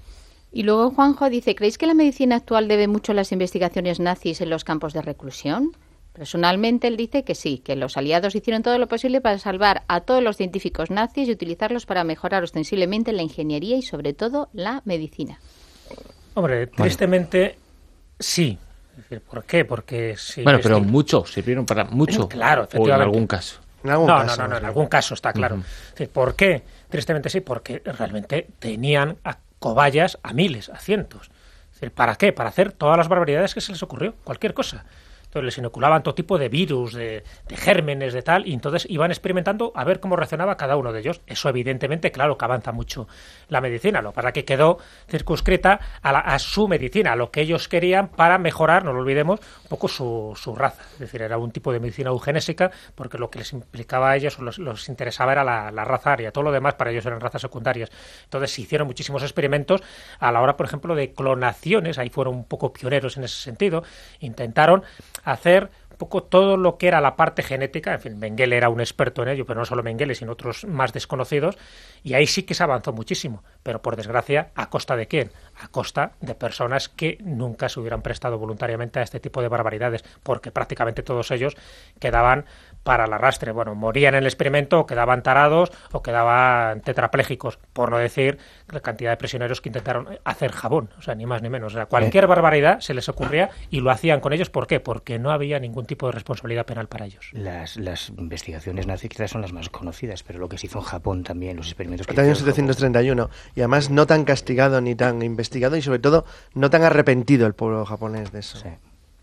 Y luego Juanjo dice, ¿creéis que la medicina actual debe mucho a las investigaciones nazis en los campos de reclusión? Personalmente él dice que sí, que los aliados hicieron todo lo posible para salvar a todos los científicos nazis y utilizarlos para mejorar ostensiblemente la ingeniería y sobre todo la medicina. Hombre, tristemente sí. ¿Por qué? Porque sí. Bueno, pero mucho, sirvieron para mucho. Claro, efectivamente. O en algún caso. En algún no, caso, no, no, no, en algún caso está claro. Uh-huh. ¿Por qué? Tristemente sí, porque realmente tenían a cobayas a miles, a cientos. ¿Para qué? Para hacer todas las barbaridades que se les ocurrió, cualquier cosa. Entonces les inoculaban todo tipo de virus, de, de gérmenes, de tal, y entonces iban experimentando a ver cómo reaccionaba cada uno de ellos. Eso evidentemente, claro, que avanza mucho la medicina, lo para que quedó circunscrita a, la, a su medicina, a lo que ellos querían para mejorar, no lo olvidemos, un poco su, su raza. Es decir, era un tipo de medicina eugenésica, porque lo que les implicaba a ellos, o los, los interesaba era la, la raza aria, todo lo demás para ellos eran razas secundarias. Entonces se hicieron muchísimos experimentos a la hora, por ejemplo, de clonaciones, ahí fueron un poco pioneros en ese sentido, intentaron hacer un poco todo lo que era la parte genética, en fin, Mengele era un experto en ello, pero no solo Mengele, sino otros más desconocidos, y ahí sí que se avanzó muchísimo, pero por desgracia, ¿a costa de quién? A costa de personas que nunca se hubieran prestado voluntariamente a este tipo de barbaridades, porque prácticamente todos ellos quedaban para el arrastre, bueno, morían en el experimento, o quedaban tarados, o quedaban tetraplégicos, por no decir la cantidad de prisioneros que intentaron hacer jabón, o sea, ni más ni menos, o sea, cualquier barbaridad se les ocurría y lo hacían con ellos, ¿por qué? Porque no había ningún tipo de responsabilidad penal para ellos. Las, las investigaciones nazis quizás son las más conocidas, pero lo que se hizo en Japón también, los experimentos que hasta el año setecientos treinta y uno, y además no tan castigado ni tan investigado y sobre todo no tan arrepentido el pueblo japonés de eso. Sí.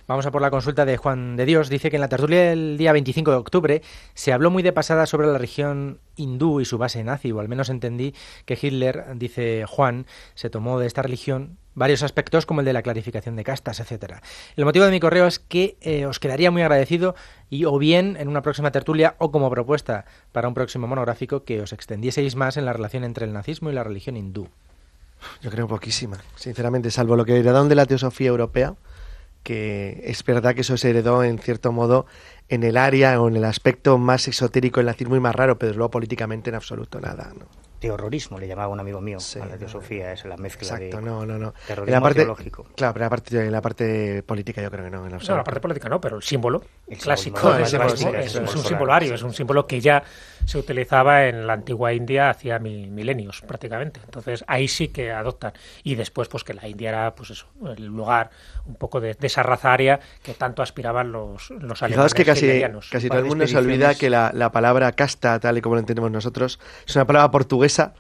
Vamos a por la consulta de Juan de Dios. Dice que en la tertulia del día veinticinco de octubre se habló muy de pasada sobre la religión hindú y su base nazi, o al menos entendí que Hitler, dice Juan, se tomó de esta religión varios aspectos como el de la clarificación de castas, etcétera. El motivo de mi correo es que eh, os quedaría muy agradecido y o bien en una próxima tertulia o como propuesta para un próximo monográfico que os extendieseis más en la relación entre el nazismo y la religión hindú. Yo creo poquísima, sinceramente, salvo lo que heredaron de la teosofía europea, que es verdad que eso se heredó en cierto modo en el área o en el aspecto más esotérico del nazismo y más raro, pero luego políticamente en absoluto nada, ¿no? Terrorismo le llamaba un amigo mío, sí, a la teosofía, es la mezcla. Exacto, de no, no, no. terrorismo en la parte, teológico. Claro, pero la parte, en la parte política yo creo que no. En no, la parte política no, pero el símbolo el clásico símbolo, del el símbolo, nazismo sí, es, el es un símbolo simbolario, solar, es un sí. símbolo que ya se utilizaba en la antigua India hacía mil, milenios prácticamente. Entonces ahí sí que adoptan. Y después pues que la India era pues eso, el lugar un poco de, de esa raza aria que tanto aspiraban los, los alemanes. Fijaos que casi, hitlerianos. casi todo el mundo se olvida que la, la palabra casta, tal y como lo entendemos nosotros, es una palabra portuguesa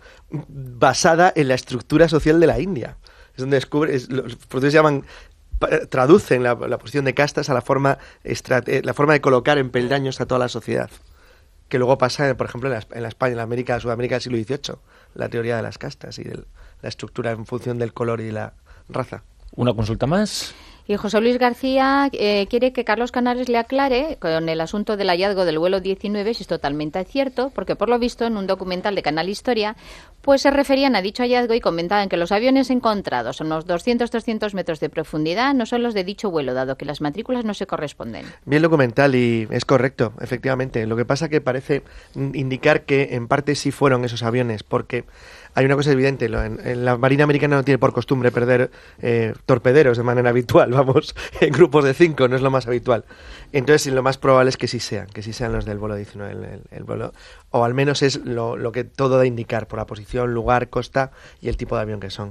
basada en la estructura social de la India. Es donde descubre, es, los portugueses llaman, traducen la, la posición de castas a la forma, estrate, la forma de colocar en peldaños a toda la sociedad. Que luego pasa, por ejemplo, en la, en la España, en la América, Sudamérica del siglo dieciocho, la teoría de las castas y de la estructura en función del color y la raza. Una consulta más. Y José Luis García eh, quiere que Carlos Canales le aclare con el asunto del hallazgo del vuelo diecinueve si es totalmente cierto, porque por lo visto en un documental de Canal Historia pues se referían a dicho hallazgo y comentaban que los aviones encontrados a unos doscientos a trescientos metros de profundidad no son los de dicho vuelo, dado que las matrículas no se corresponden. Bien documental y es correcto, efectivamente. Lo que pasa que parece indicar que en parte sí fueron esos aviones, porque hay una cosa evidente, en, en la Marina Americana no tiene por costumbre perder eh, torpederos de manera habitual, vamos, en grupos de cinco, no es lo más habitual. Entonces lo más probable es que sí sean, que sí sean los del vuelo diecinueve, el, el, el vuelo, o al menos es lo, lo que todo da a indicar, por la posición, lugar, costa y el tipo de avión que son.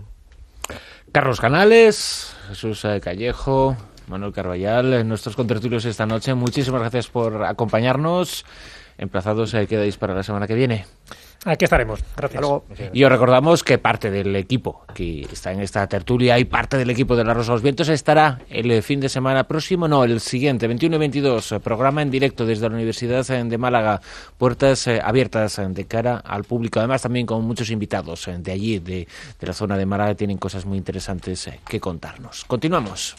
Carlos Canales, Jesús Callejo, Manuel Carballal, nuestros contertulios esta noche, muchísimas gracias por acompañarnos. Emplazados eh, quedáis para la semana que viene. Aquí estaremos. Gracias. Luego. Y os recordamos que parte del equipo que está en esta tertulia y parte del equipo de La Rosa de los Vientos estará el fin de semana próximo, no, el siguiente, veintiuno y veintidós, programa en directo desde la Universidad de Málaga, puertas eh, abiertas eh, de cara al público, además también con muchos invitados eh, de allí, de, de la zona de Málaga, tienen cosas muy interesantes eh, que contarnos. Continuamos.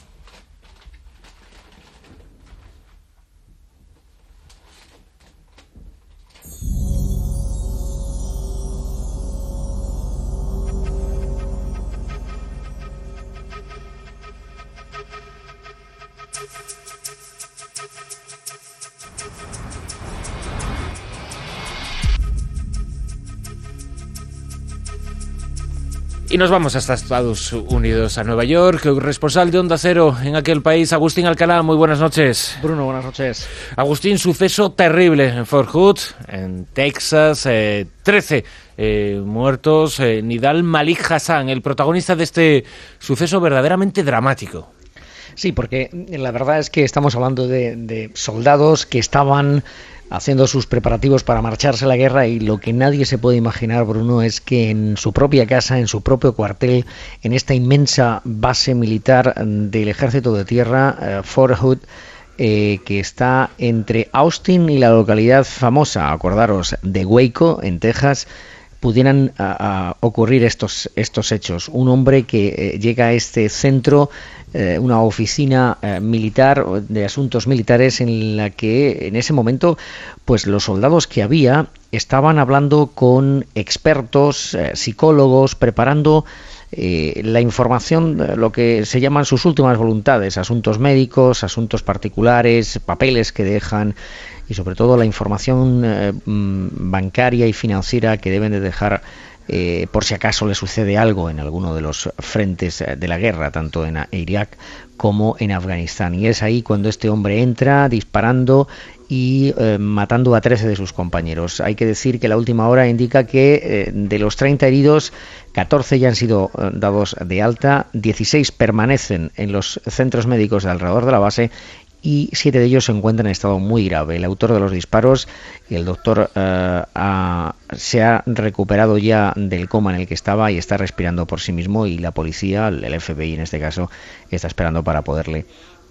Y nos vamos hasta Estados Unidos, a Nueva York. Responsable de Onda Cero en aquel país, Agustín Alcalá, muy buenas noches. Bruno, buenas noches. Agustín, suceso terrible en Fort Hood, en Texas, eh, trece eh, muertos. Eh, Nidal Malik Hassan, el protagonista de este suceso verdaderamente dramático. Sí, porque la verdad es que estamos hablando de, de soldados que estaban haciendo sus preparativos para marcharse a la guerra, y lo que nadie se puede imaginar, Bruno, es que en su propia casa, en su propio cuartel, en esta inmensa base militar del Ejército de Tierra, eh, Fort Hood, eh, que está entre Austin y la localidad famosa, acordaros, de Waco, en Texas, pudieran a, a ocurrir estos, estos hechos. Un hombre que eh, llega a este centro, eh, una oficina eh, militar de asuntos militares, en la que en ese momento pues los soldados que había estaban hablando con expertos, eh, psicólogos, preparando eh, la información, eh, lo que se llaman sus últimas voluntades, asuntos médicos, asuntos particulares, papeles que dejan, y sobre todo la información eh, bancaria y financiera que deben de dejar eh, por si acaso le sucede algo en alguno de los frentes de la guerra, tanto en Irak como en Afganistán. Y es ahí cuando este hombre entra disparando y eh, matando a trece de sus compañeros. Hay que decir que la última hora indica que eh, de los treinta heridos, catorce ya han sido eh, dados de alta, dieciséis permanecen en los centros médicos de alrededor de la base, y siete de ellos se encuentran en estado muy grave. El autor de los disparos, el doctor, eh, ha, se ha recuperado ya del coma en el que estaba y está respirando por sí mismo, y la policía, el F B I en este caso, está esperando para poderle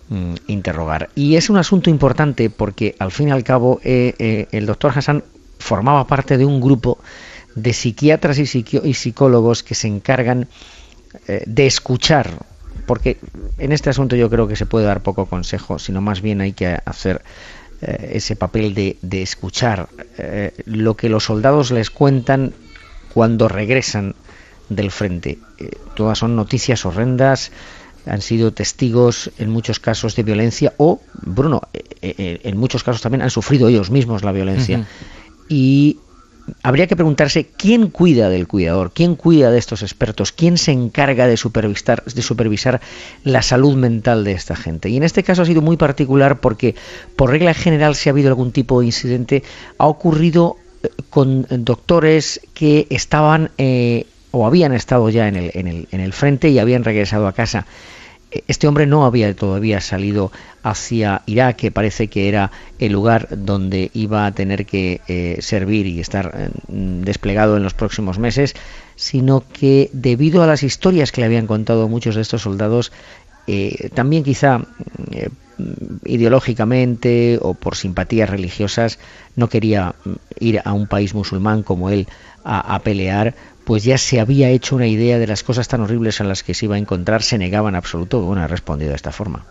mm, interrogar. Y es un asunto importante porque, al fin y al cabo, eh, eh, el doctor Hassan formaba parte de un grupo de psiquiatras y, psiqui- y psicólogos que se encargan eh, de escuchar, porque en este asunto yo creo que se puede dar poco consejo, sino más bien hay que hacer eh, ese papel de, de escuchar eh, lo que los soldados les cuentan cuando regresan del frente. Eh, todas son noticias horrendas, han sido testigos en muchos casos de violencia o, Bruno, eh, eh, en muchos casos también han sufrido ellos mismos la violencia. Uh-huh. Y habría que preguntarse quién cuida del cuidador, quién cuida de estos expertos, quién se encarga de supervisar, de supervisar la salud mental de esta gente. Y en este caso ha sido muy particular porque, por regla general, si ha habido algún tipo de incidente, ha ocurrido con doctores que estaban eh, o habían estado ya en el, en el, en el frente y habían regresado a casa. Este hombre no había todavía salido hacia Irak, que parece que era el lugar donde iba a tener que eh, servir y estar eh, desplegado en los próximos meses, sino que debido a las historias que le habían contado muchos de estos soldados, eh, también quizá eh, ideológicamente o por simpatías religiosas, no quería ir a un país musulmán como él a, a pelear, pues ya se había hecho una idea de las cosas tan horribles en las que se iba a encontrar, se negaba en absoluto. Bueno, ha respondido de esta forma.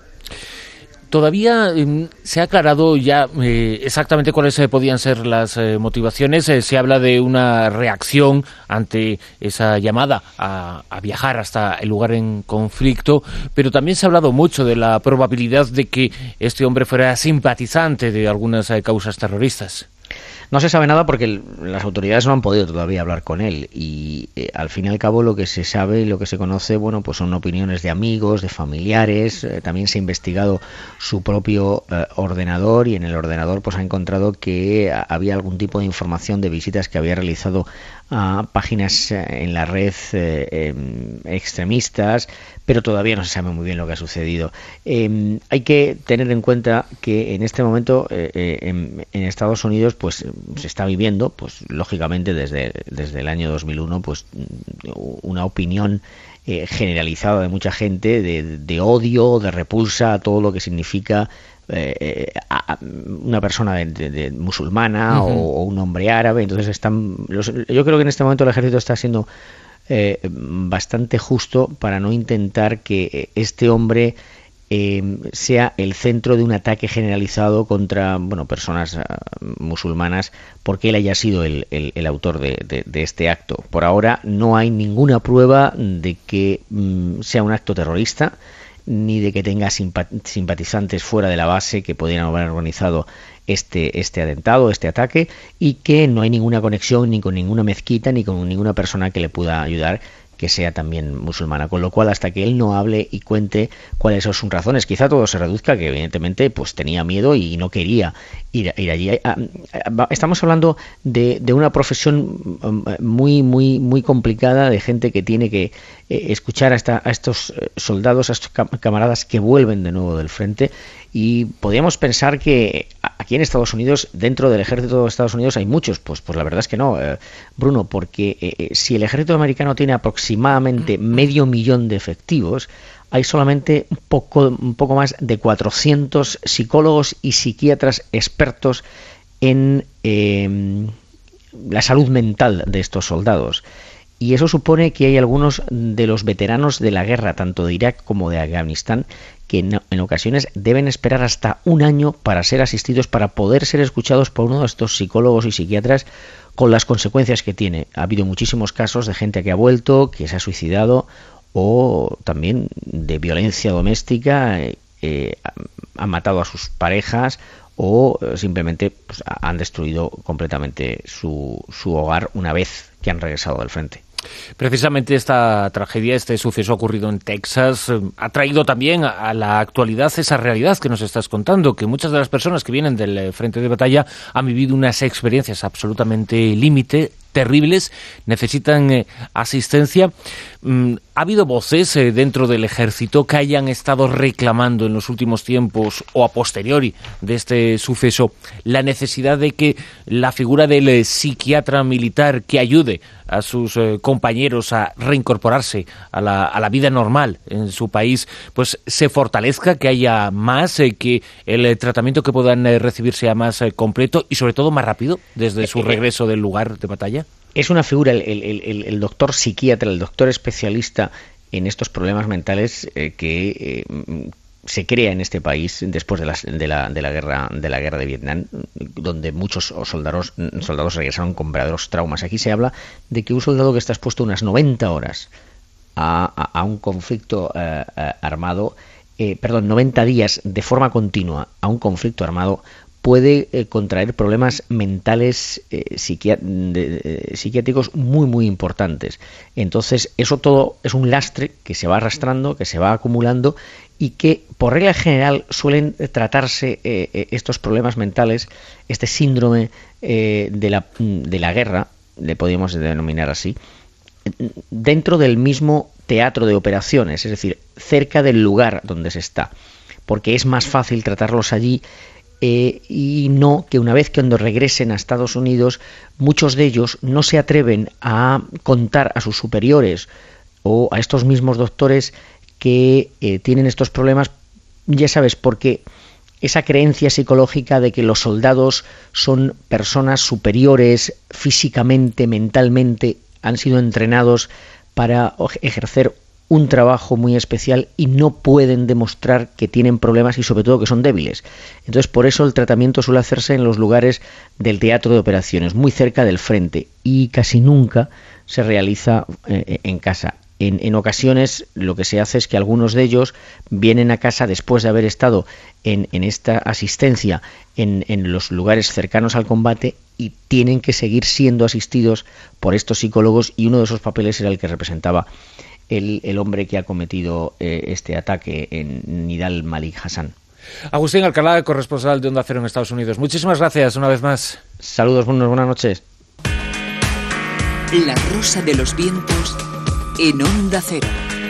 ¿Todavía eh, se ha aclarado ya eh, exactamente cuáles eh, podían ser las eh, motivaciones? Eh, se habla de una reacción ante esa llamada a, a viajar hasta el lugar en conflicto, pero también se ha hablado mucho de la probabilidad de que este hombre fuera simpatizante de algunas eh, causas terroristas. No se sabe nada porque el, las autoridades no han podido todavía hablar con él y eh, al fin y al cabo lo que se sabe y lo que se conoce, bueno, pues son opiniones de amigos, de familiares. Eh, también se ha investigado su propio eh, ordenador y en el ordenador pues ha encontrado que a, había algún tipo de información de visitas que había realizado a páginas eh, en la red eh, eh, extremistas, pero todavía no se sabe muy bien lo que ha sucedido. Eh, hay que tener en cuenta que en este momento eh, eh, en, en Estados Unidos pues se está viviendo, pues lógicamente desde, desde el año dos mil uno, pues una opinión eh, generalizada de mucha gente de, de odio, de repulsa a todo lo que significa eh, a, a una persona de, de, de musulmana uh-huh. o, o un hombre árabe. Entonces están, los, yo creo que en este momento el ejército está siendo eh, bastante justo para no intentar que este hombre Eh, sea el centro de un ataque generalizado contra bueno personas uh, musulmanas porque él haya sido el, el, el autor de, de, de este acto. Por ahora no hay ninguna prueba de que mm, sea un acto terrorista ni de que tenga simpat- simpatizantes fuera de la base que pudieran haber organizado este, este atentado, este ataque, y que no hay ninguna conexión ni con ninguna mezquita ni con ninguna persona que le pueda ayudar que sea también musulmana, con lo cual hasta que él no hable y cuente cuáles son sus razones, quizá todo se reduzca que evidentemente pues tenía miedo y no quería ir, ir allí. Estamos hablando de, de una profesión muy muy muy complicada, de gente que tiene que escuchar a, esta, a estos soldados, a estos camaradas que vuelven de nuevo del frente, y podríamos pensar que aquí en Estados Unidos, dentro del ejército de Estados Unidos hay muchos, pues pues la verdad es que no, eh, Bruno, porque eh, si el ejército americano tiene aproximadamente medio millón de efectivos, hay solamente un poco, un poco más de cuatrocientos psicólogos y psiquiatras expertos en eh, la salud mental de estos soldados. Y eso supone que hay algunos de los veteranos de la guerra, tanto de Irak como de Afganistán, que en, en ocasiones deben esperar hasta un año para ser asistidos, para poder ser escuchados por uno de estos psicólogos y psiquiatras, con las consecuencias que tiene. Ha habido muchísimos casos de gente que ha vuelto, que se ha suicidado, o también de violencia doméstica, eh, han matado a sus parejas o simplemente pues, han destruido completamente su, su hogar una vez que han regresado del frente. Precisamente esta tragedia, este suceso ocurrido en Texas, eh, ha traído también a, a la actualidad esa realidad que nos estás contando, que muchas de las personas que vienen del frente de batalla han vivido unas experiencias absolutamente límite, terribles, necesitan eh, asistencia. Mm, ¿Ha habido voces eh, dentro del ejército que hayan estado reclamando en los últimos tiempos o a posteriori de este suceso la necesidad de que la figura del eh, psiquiatra militar que ayude a sus eh, compañeros a reincorporarse a la, a la vida normal en su país, pues se fortalezca, que haya más, eh, que el eh, tratamiento que puedan eh, recibir sea más eh, completo y sobre todo más rápido desde su regreso del lugar de batalla? Es una figura, el, el, el, el doctor psiquiatra, el doctor especialista en estos problemas mentales eh, que eh, se crea en este país después de la, de la, de la guerra de la guerra de Vietnam, donde muchos soldados, soldados regresaron con verdaderos traumas. Aquí se habla de que un soldado que está expuesto unas noventa horas a, a, a un conflicto eh, eh, armado, eh, perdón, noventa días de forma continua a un conflicto armado, puede eh, contraer problemas mentales eh, psiquiá- de, de, psiquiátricos muy, muy importantes. Entonces, eso todo es un lastre que se va arrastrando, que se va acumulando y que, por regla general, suelen tratarse eh, estos problemas mentales, este síndrome eh, de, la, de la guerra, le podríamos denominar así, dentro del mismo teatro de operaciones, es decir, cerca del lugar donde se está, porque es más fácil tratarlos allí. Eh, y no que una vez que cuando regresen a Estados Unidos, muchos de ellos no se atreven a contar a sus superiores o a estos mismos doctores que eh, tienen estos problemas, ya sabes, porque esa creencia psicológica de que los soldados son personas superiores físicamente, mentalmente, han sido entrenados para ejercer un trabajo muy especial y no pueden demostrar que tienen problemas y sobre todo que son débiles. Entonces, por eso el tratamiento suele hacerse en los lugares del teatro de operaciones, muy cerca del frente, y casi nunca se realiza eh, en casa. En, en ocasiones lo que se hace es que algunos de ellos vienen a casa después de haber estado en, en esta asistencia en, en los lugares cercanos al combate y tienen que seguir siendo asistidos por estos psicólogos, y uno de esos papeles era el que representaba El, el hombre que ha cometido eh, este ataque en Nidal Malik Hassan. Agustín Alcalá, corresponsal de Onda Cero en Estados Unidos. Muchísimas gracias una vez más. Saludos, buenas, buenas noches. La Rosa de los Vientos en Onda Cero.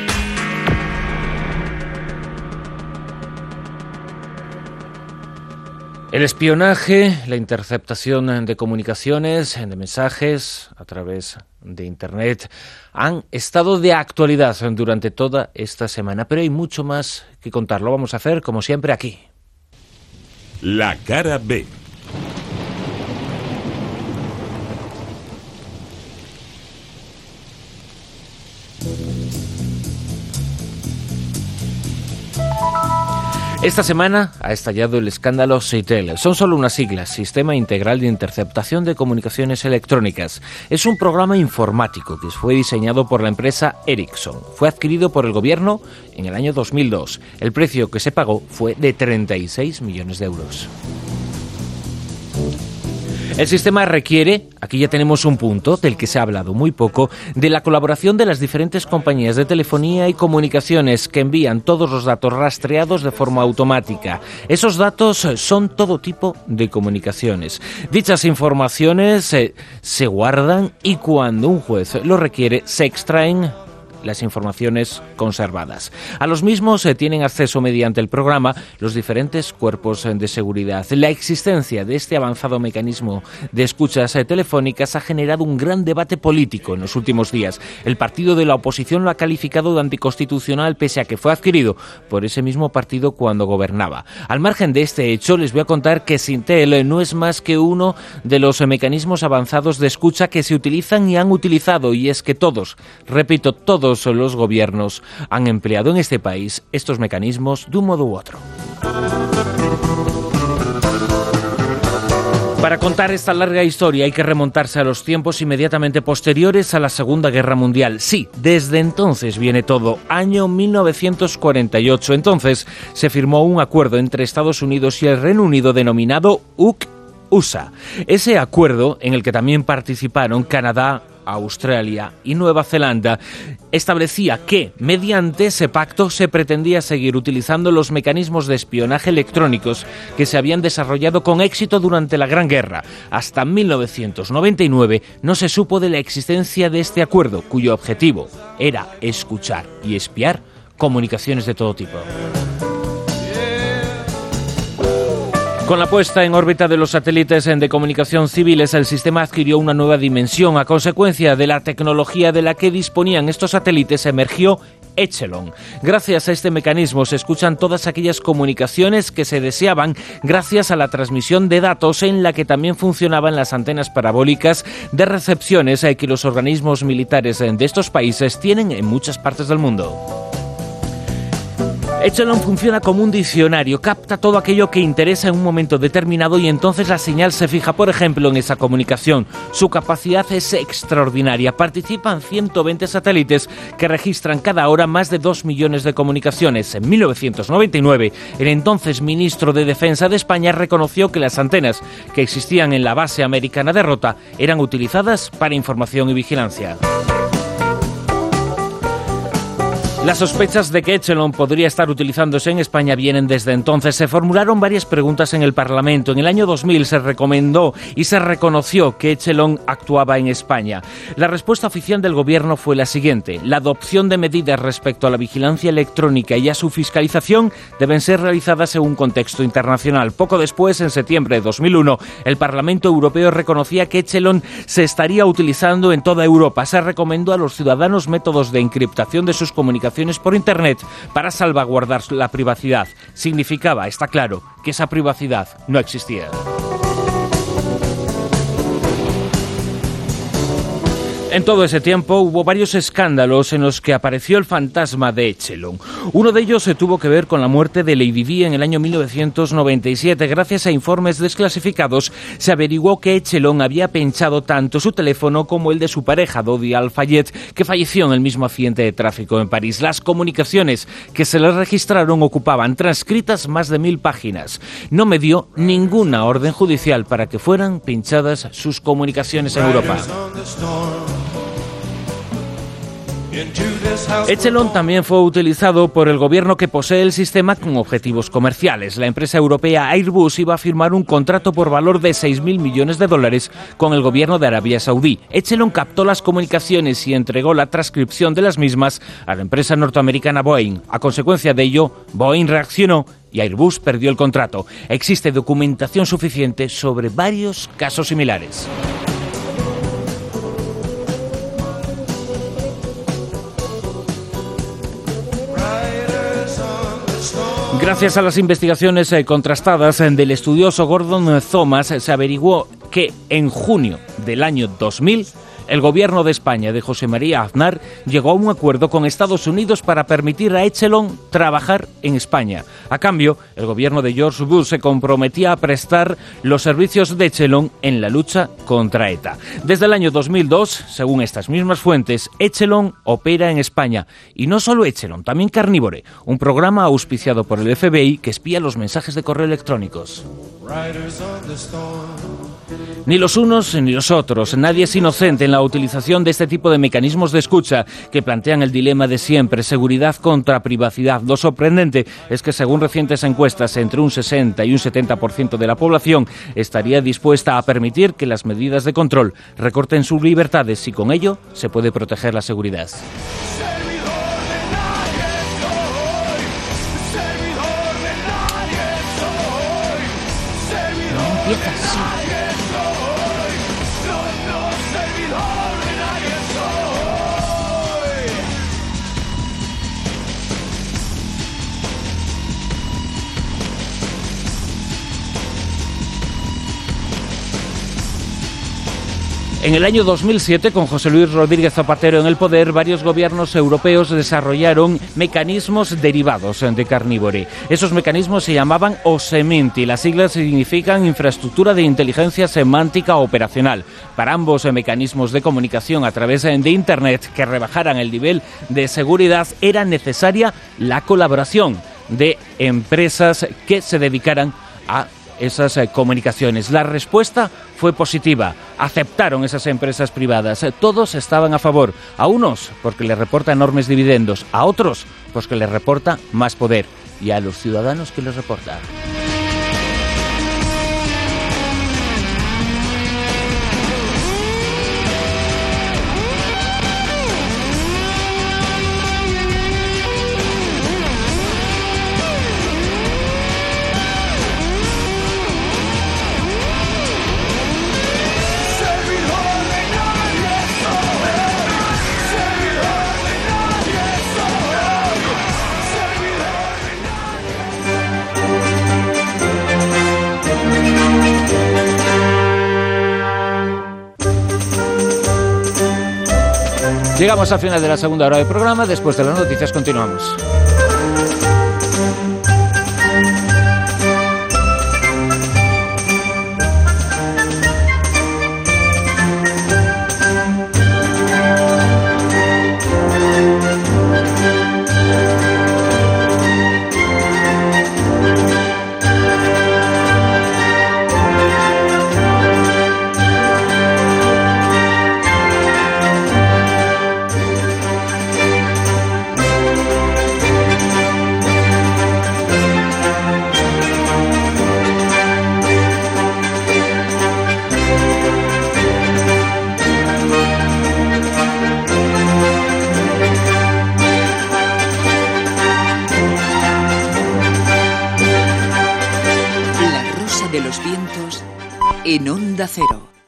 El espionaje, la interceptación de comunicaciones, de mensajes a través de Internet han estado de actualidad durante toda esta semana, pero hay mucho más que contar. Lo vamos a hacer, como siempre, aquí. La cara B. Esta semana ha estallado el escándalo SITEL. Son solo unas siglas, Sistema Integral de Interceptación de Comunicaciones Electrónicas. Es un programa informático que fue diseñado por la empresa Ericsson. Fue adquirido por el gobierno en el año dos mil dos. El precio que se pagó fue de treinta y seis millones de euros. El sistema requiere, aquí ya tenemos un punto del que se ha hablado muy poco, de la colaboración de las diferentes compañías de telefonía y comunicaciones que envían todos los datos rastreados de forma automática. Esos datos son todo tipo de comunicaciones. Dichas informaciones eh, se guardan y cuando un juez lo requiere se extraen las informaciones conservadas. A los mismos se tienen acceso mediante el programa los diferentes cuerpos de seguridad. La existencia de este avanzado mecanismo de escuchas telefónicas ha generado un gran debate político en los últimos días. El partido de la oposición lo ha calificado de anticonstitucional pese a que fue adquirido por ese mismo partido cuando gobernaba. Al margen de este hecho, les voy a contar que SITEL no es más que uno de los mecanismos avanzados de escucha que se utilizan y han utilizado, y es que todos, repito, todos los gobiernos han empleado en este país estos mecanismos de un modo u otro. Para contar esta larga historia hay que remontarse a los tiempos inmediatamente posteriores a la Segunda Guerra Mundial. Sí, desde entonces viene todo. Año mil novecientos cuarenta y ocho. Entonces se firmó un acuerdo entre Estados Unidos y el Reino Unido denominado U C U S A. Ese acuerdo, en el que también participaron Canadá, Australia y Nueva Zelanda. Establecía que, mediante ese pacto, se pretendía seguir utilizando los mecanismos de espionaje electrónicos que se habían desarrollado con éxito durante la Gran Guerra. Hasta mil novecientos noventa y nueve no se supo de la existencia de este acuerdo, cuyo objetivo era escuchar y espiar comunicaciones de todo tipo. Con la puesta en órbita de los satélites de comunicación civiles, el sistema adquirió una nueva dimensión. A consecuencia de la tecnología de la que disponían estos satélites, emergió Echelon. Gracias a este mecanismo se escuchan todas aquellas comunicaciones que se deseaban gracias a la transmisión de datos, en la que también funcionaban las antenas parabólicas de recepciones que los organismos militares de estos países tienen en muchas partes del mundo. Echelon funciona como un diccionario, capta todo aquello que interesa en un momento determinado y entonces la señal se fija, por ejemplo, en esa comunicación. Su capacidad es extraordinaria. Participan ciento veinte satélites que registran cada hora más de dos millones de comunicaciones. En mil novecientos noventa y nueve, el entonces ministro de Defensa de España reconoció que las antenas que existían en la base americana de Rota eran utilizadas para información y vigilancia. Las sospechas de que Echelon podría estar utilizándose en España vienen desde entonces. Se formularon varias preguntas en el Parlamento. En el año dos mil se recomendó y se reconoció que Echelon actuaba en España. La respuesta oficial del Gobierno fue la siguiente: la adopción de medidas respecto a la vigilancia electrónica y a su fiscalización deben ser realizadas en un contexto internacional. Poco después, en septiembre de dos mil uno, el Parlamento Europeo reconocía que Echelon se estaría utilizando en toda Europa. Se recomendó a los ciudadanos métodos de encriptación de sus comunicaciones por Internet para salvaguardar la privacidad. Significaba, está claro, que esa privacidad no existía. En todo ese tiempo hubo varios escándalos en los que apareció el fantasma de Echelon. Uno de ellos se tuvo que ver con la muerte de Lady Di en el año mil novecientos noventa y siete. Gracias a informes desclasificados se averiguó que Echelon había pinchado tanto su teléfono como el de su pareja, Dodi Al-Fayed, que falleció en el mismo accidente de tráfico en París. Las comunicaciones que se le registraron ocupaban transcritas más de mil páginas. No me dio ninguna orden judicial para que fueran pinchadas sus comunicaciones en Europa. Echelon también fue utilizado por el gobierno que posee el sistema con objetivos comerciales. La empresa europea Airbus iba a firmar un contrato por valor de seis mil millones de dólares con el gobierno de Arabia Saudí. Echelon captó las comunicaciones y entregó la transcripción de las mismas a la empresa norteamericana Boeing. A consecuencia de ello, Boeing reaccionó y Airbus perdió el contrato. Existe documentación suficiente sobre varios casos similares. Gracias a las investigaciones eh, contrastadas eh, del estudioso Gordon Thomas, eh, se averiguó que en junio del año dos mil el gobierno de España de José María Aznar llegó a un acuerdo con Estados Unidos para permitir a Echelon trabajar en España. A cambio, el gobierno de George Bush se comprometía a prestar los servicios de Echelon en la lucha contra ETA. Desde el año dos mil dos, según estas mismas fuentes, Echelon opera en España. Y no solo Echelon, también Carnívore, un programa auspiciado por el F B I que espía los mensajes de correo electrónicos. Ni los unos ni los otros. Nadie es inocente en la utilización de este tipo de mecanismos de escucha que plantean el dilema de siempre, seguridad contra privacidad. Lo sorprendente es que, según recientes encuestas, entre un sesenta y un setenta por ciento de la población estaría dispuesta a permitir que las medidas de control recorten sus libertades y con ello se puede proteger la seguridad. No empieza así. En el año dos mil siete, con José Luis Rodríguez Zapatero en el poder, varios gobiernos europeos desarrollaron mecanismos derivados de Carnívore. Esos mecanismos se llamaban OSEMINT y las siglas significan Infraestructura de Inteligencia Semántica Operacional. Para ambos mecanismos de comunicación a través de Internet que rebajaran el nivel de seguridad era necesaria la colaboración de empresas que se dedicaran a esas eh, comunicaciones. La respuesta fue positiva. Aceptaron esas empresas privadas. Todos estaban a favor. A unos porque les reporta enormes dividendos, a otros porque les reporta más poder. Y a los ciudadanos que les reporta. Llegamos al final de la segunda hora del programa. Después de las noticias continuamos. De los vientos en Onda Cero.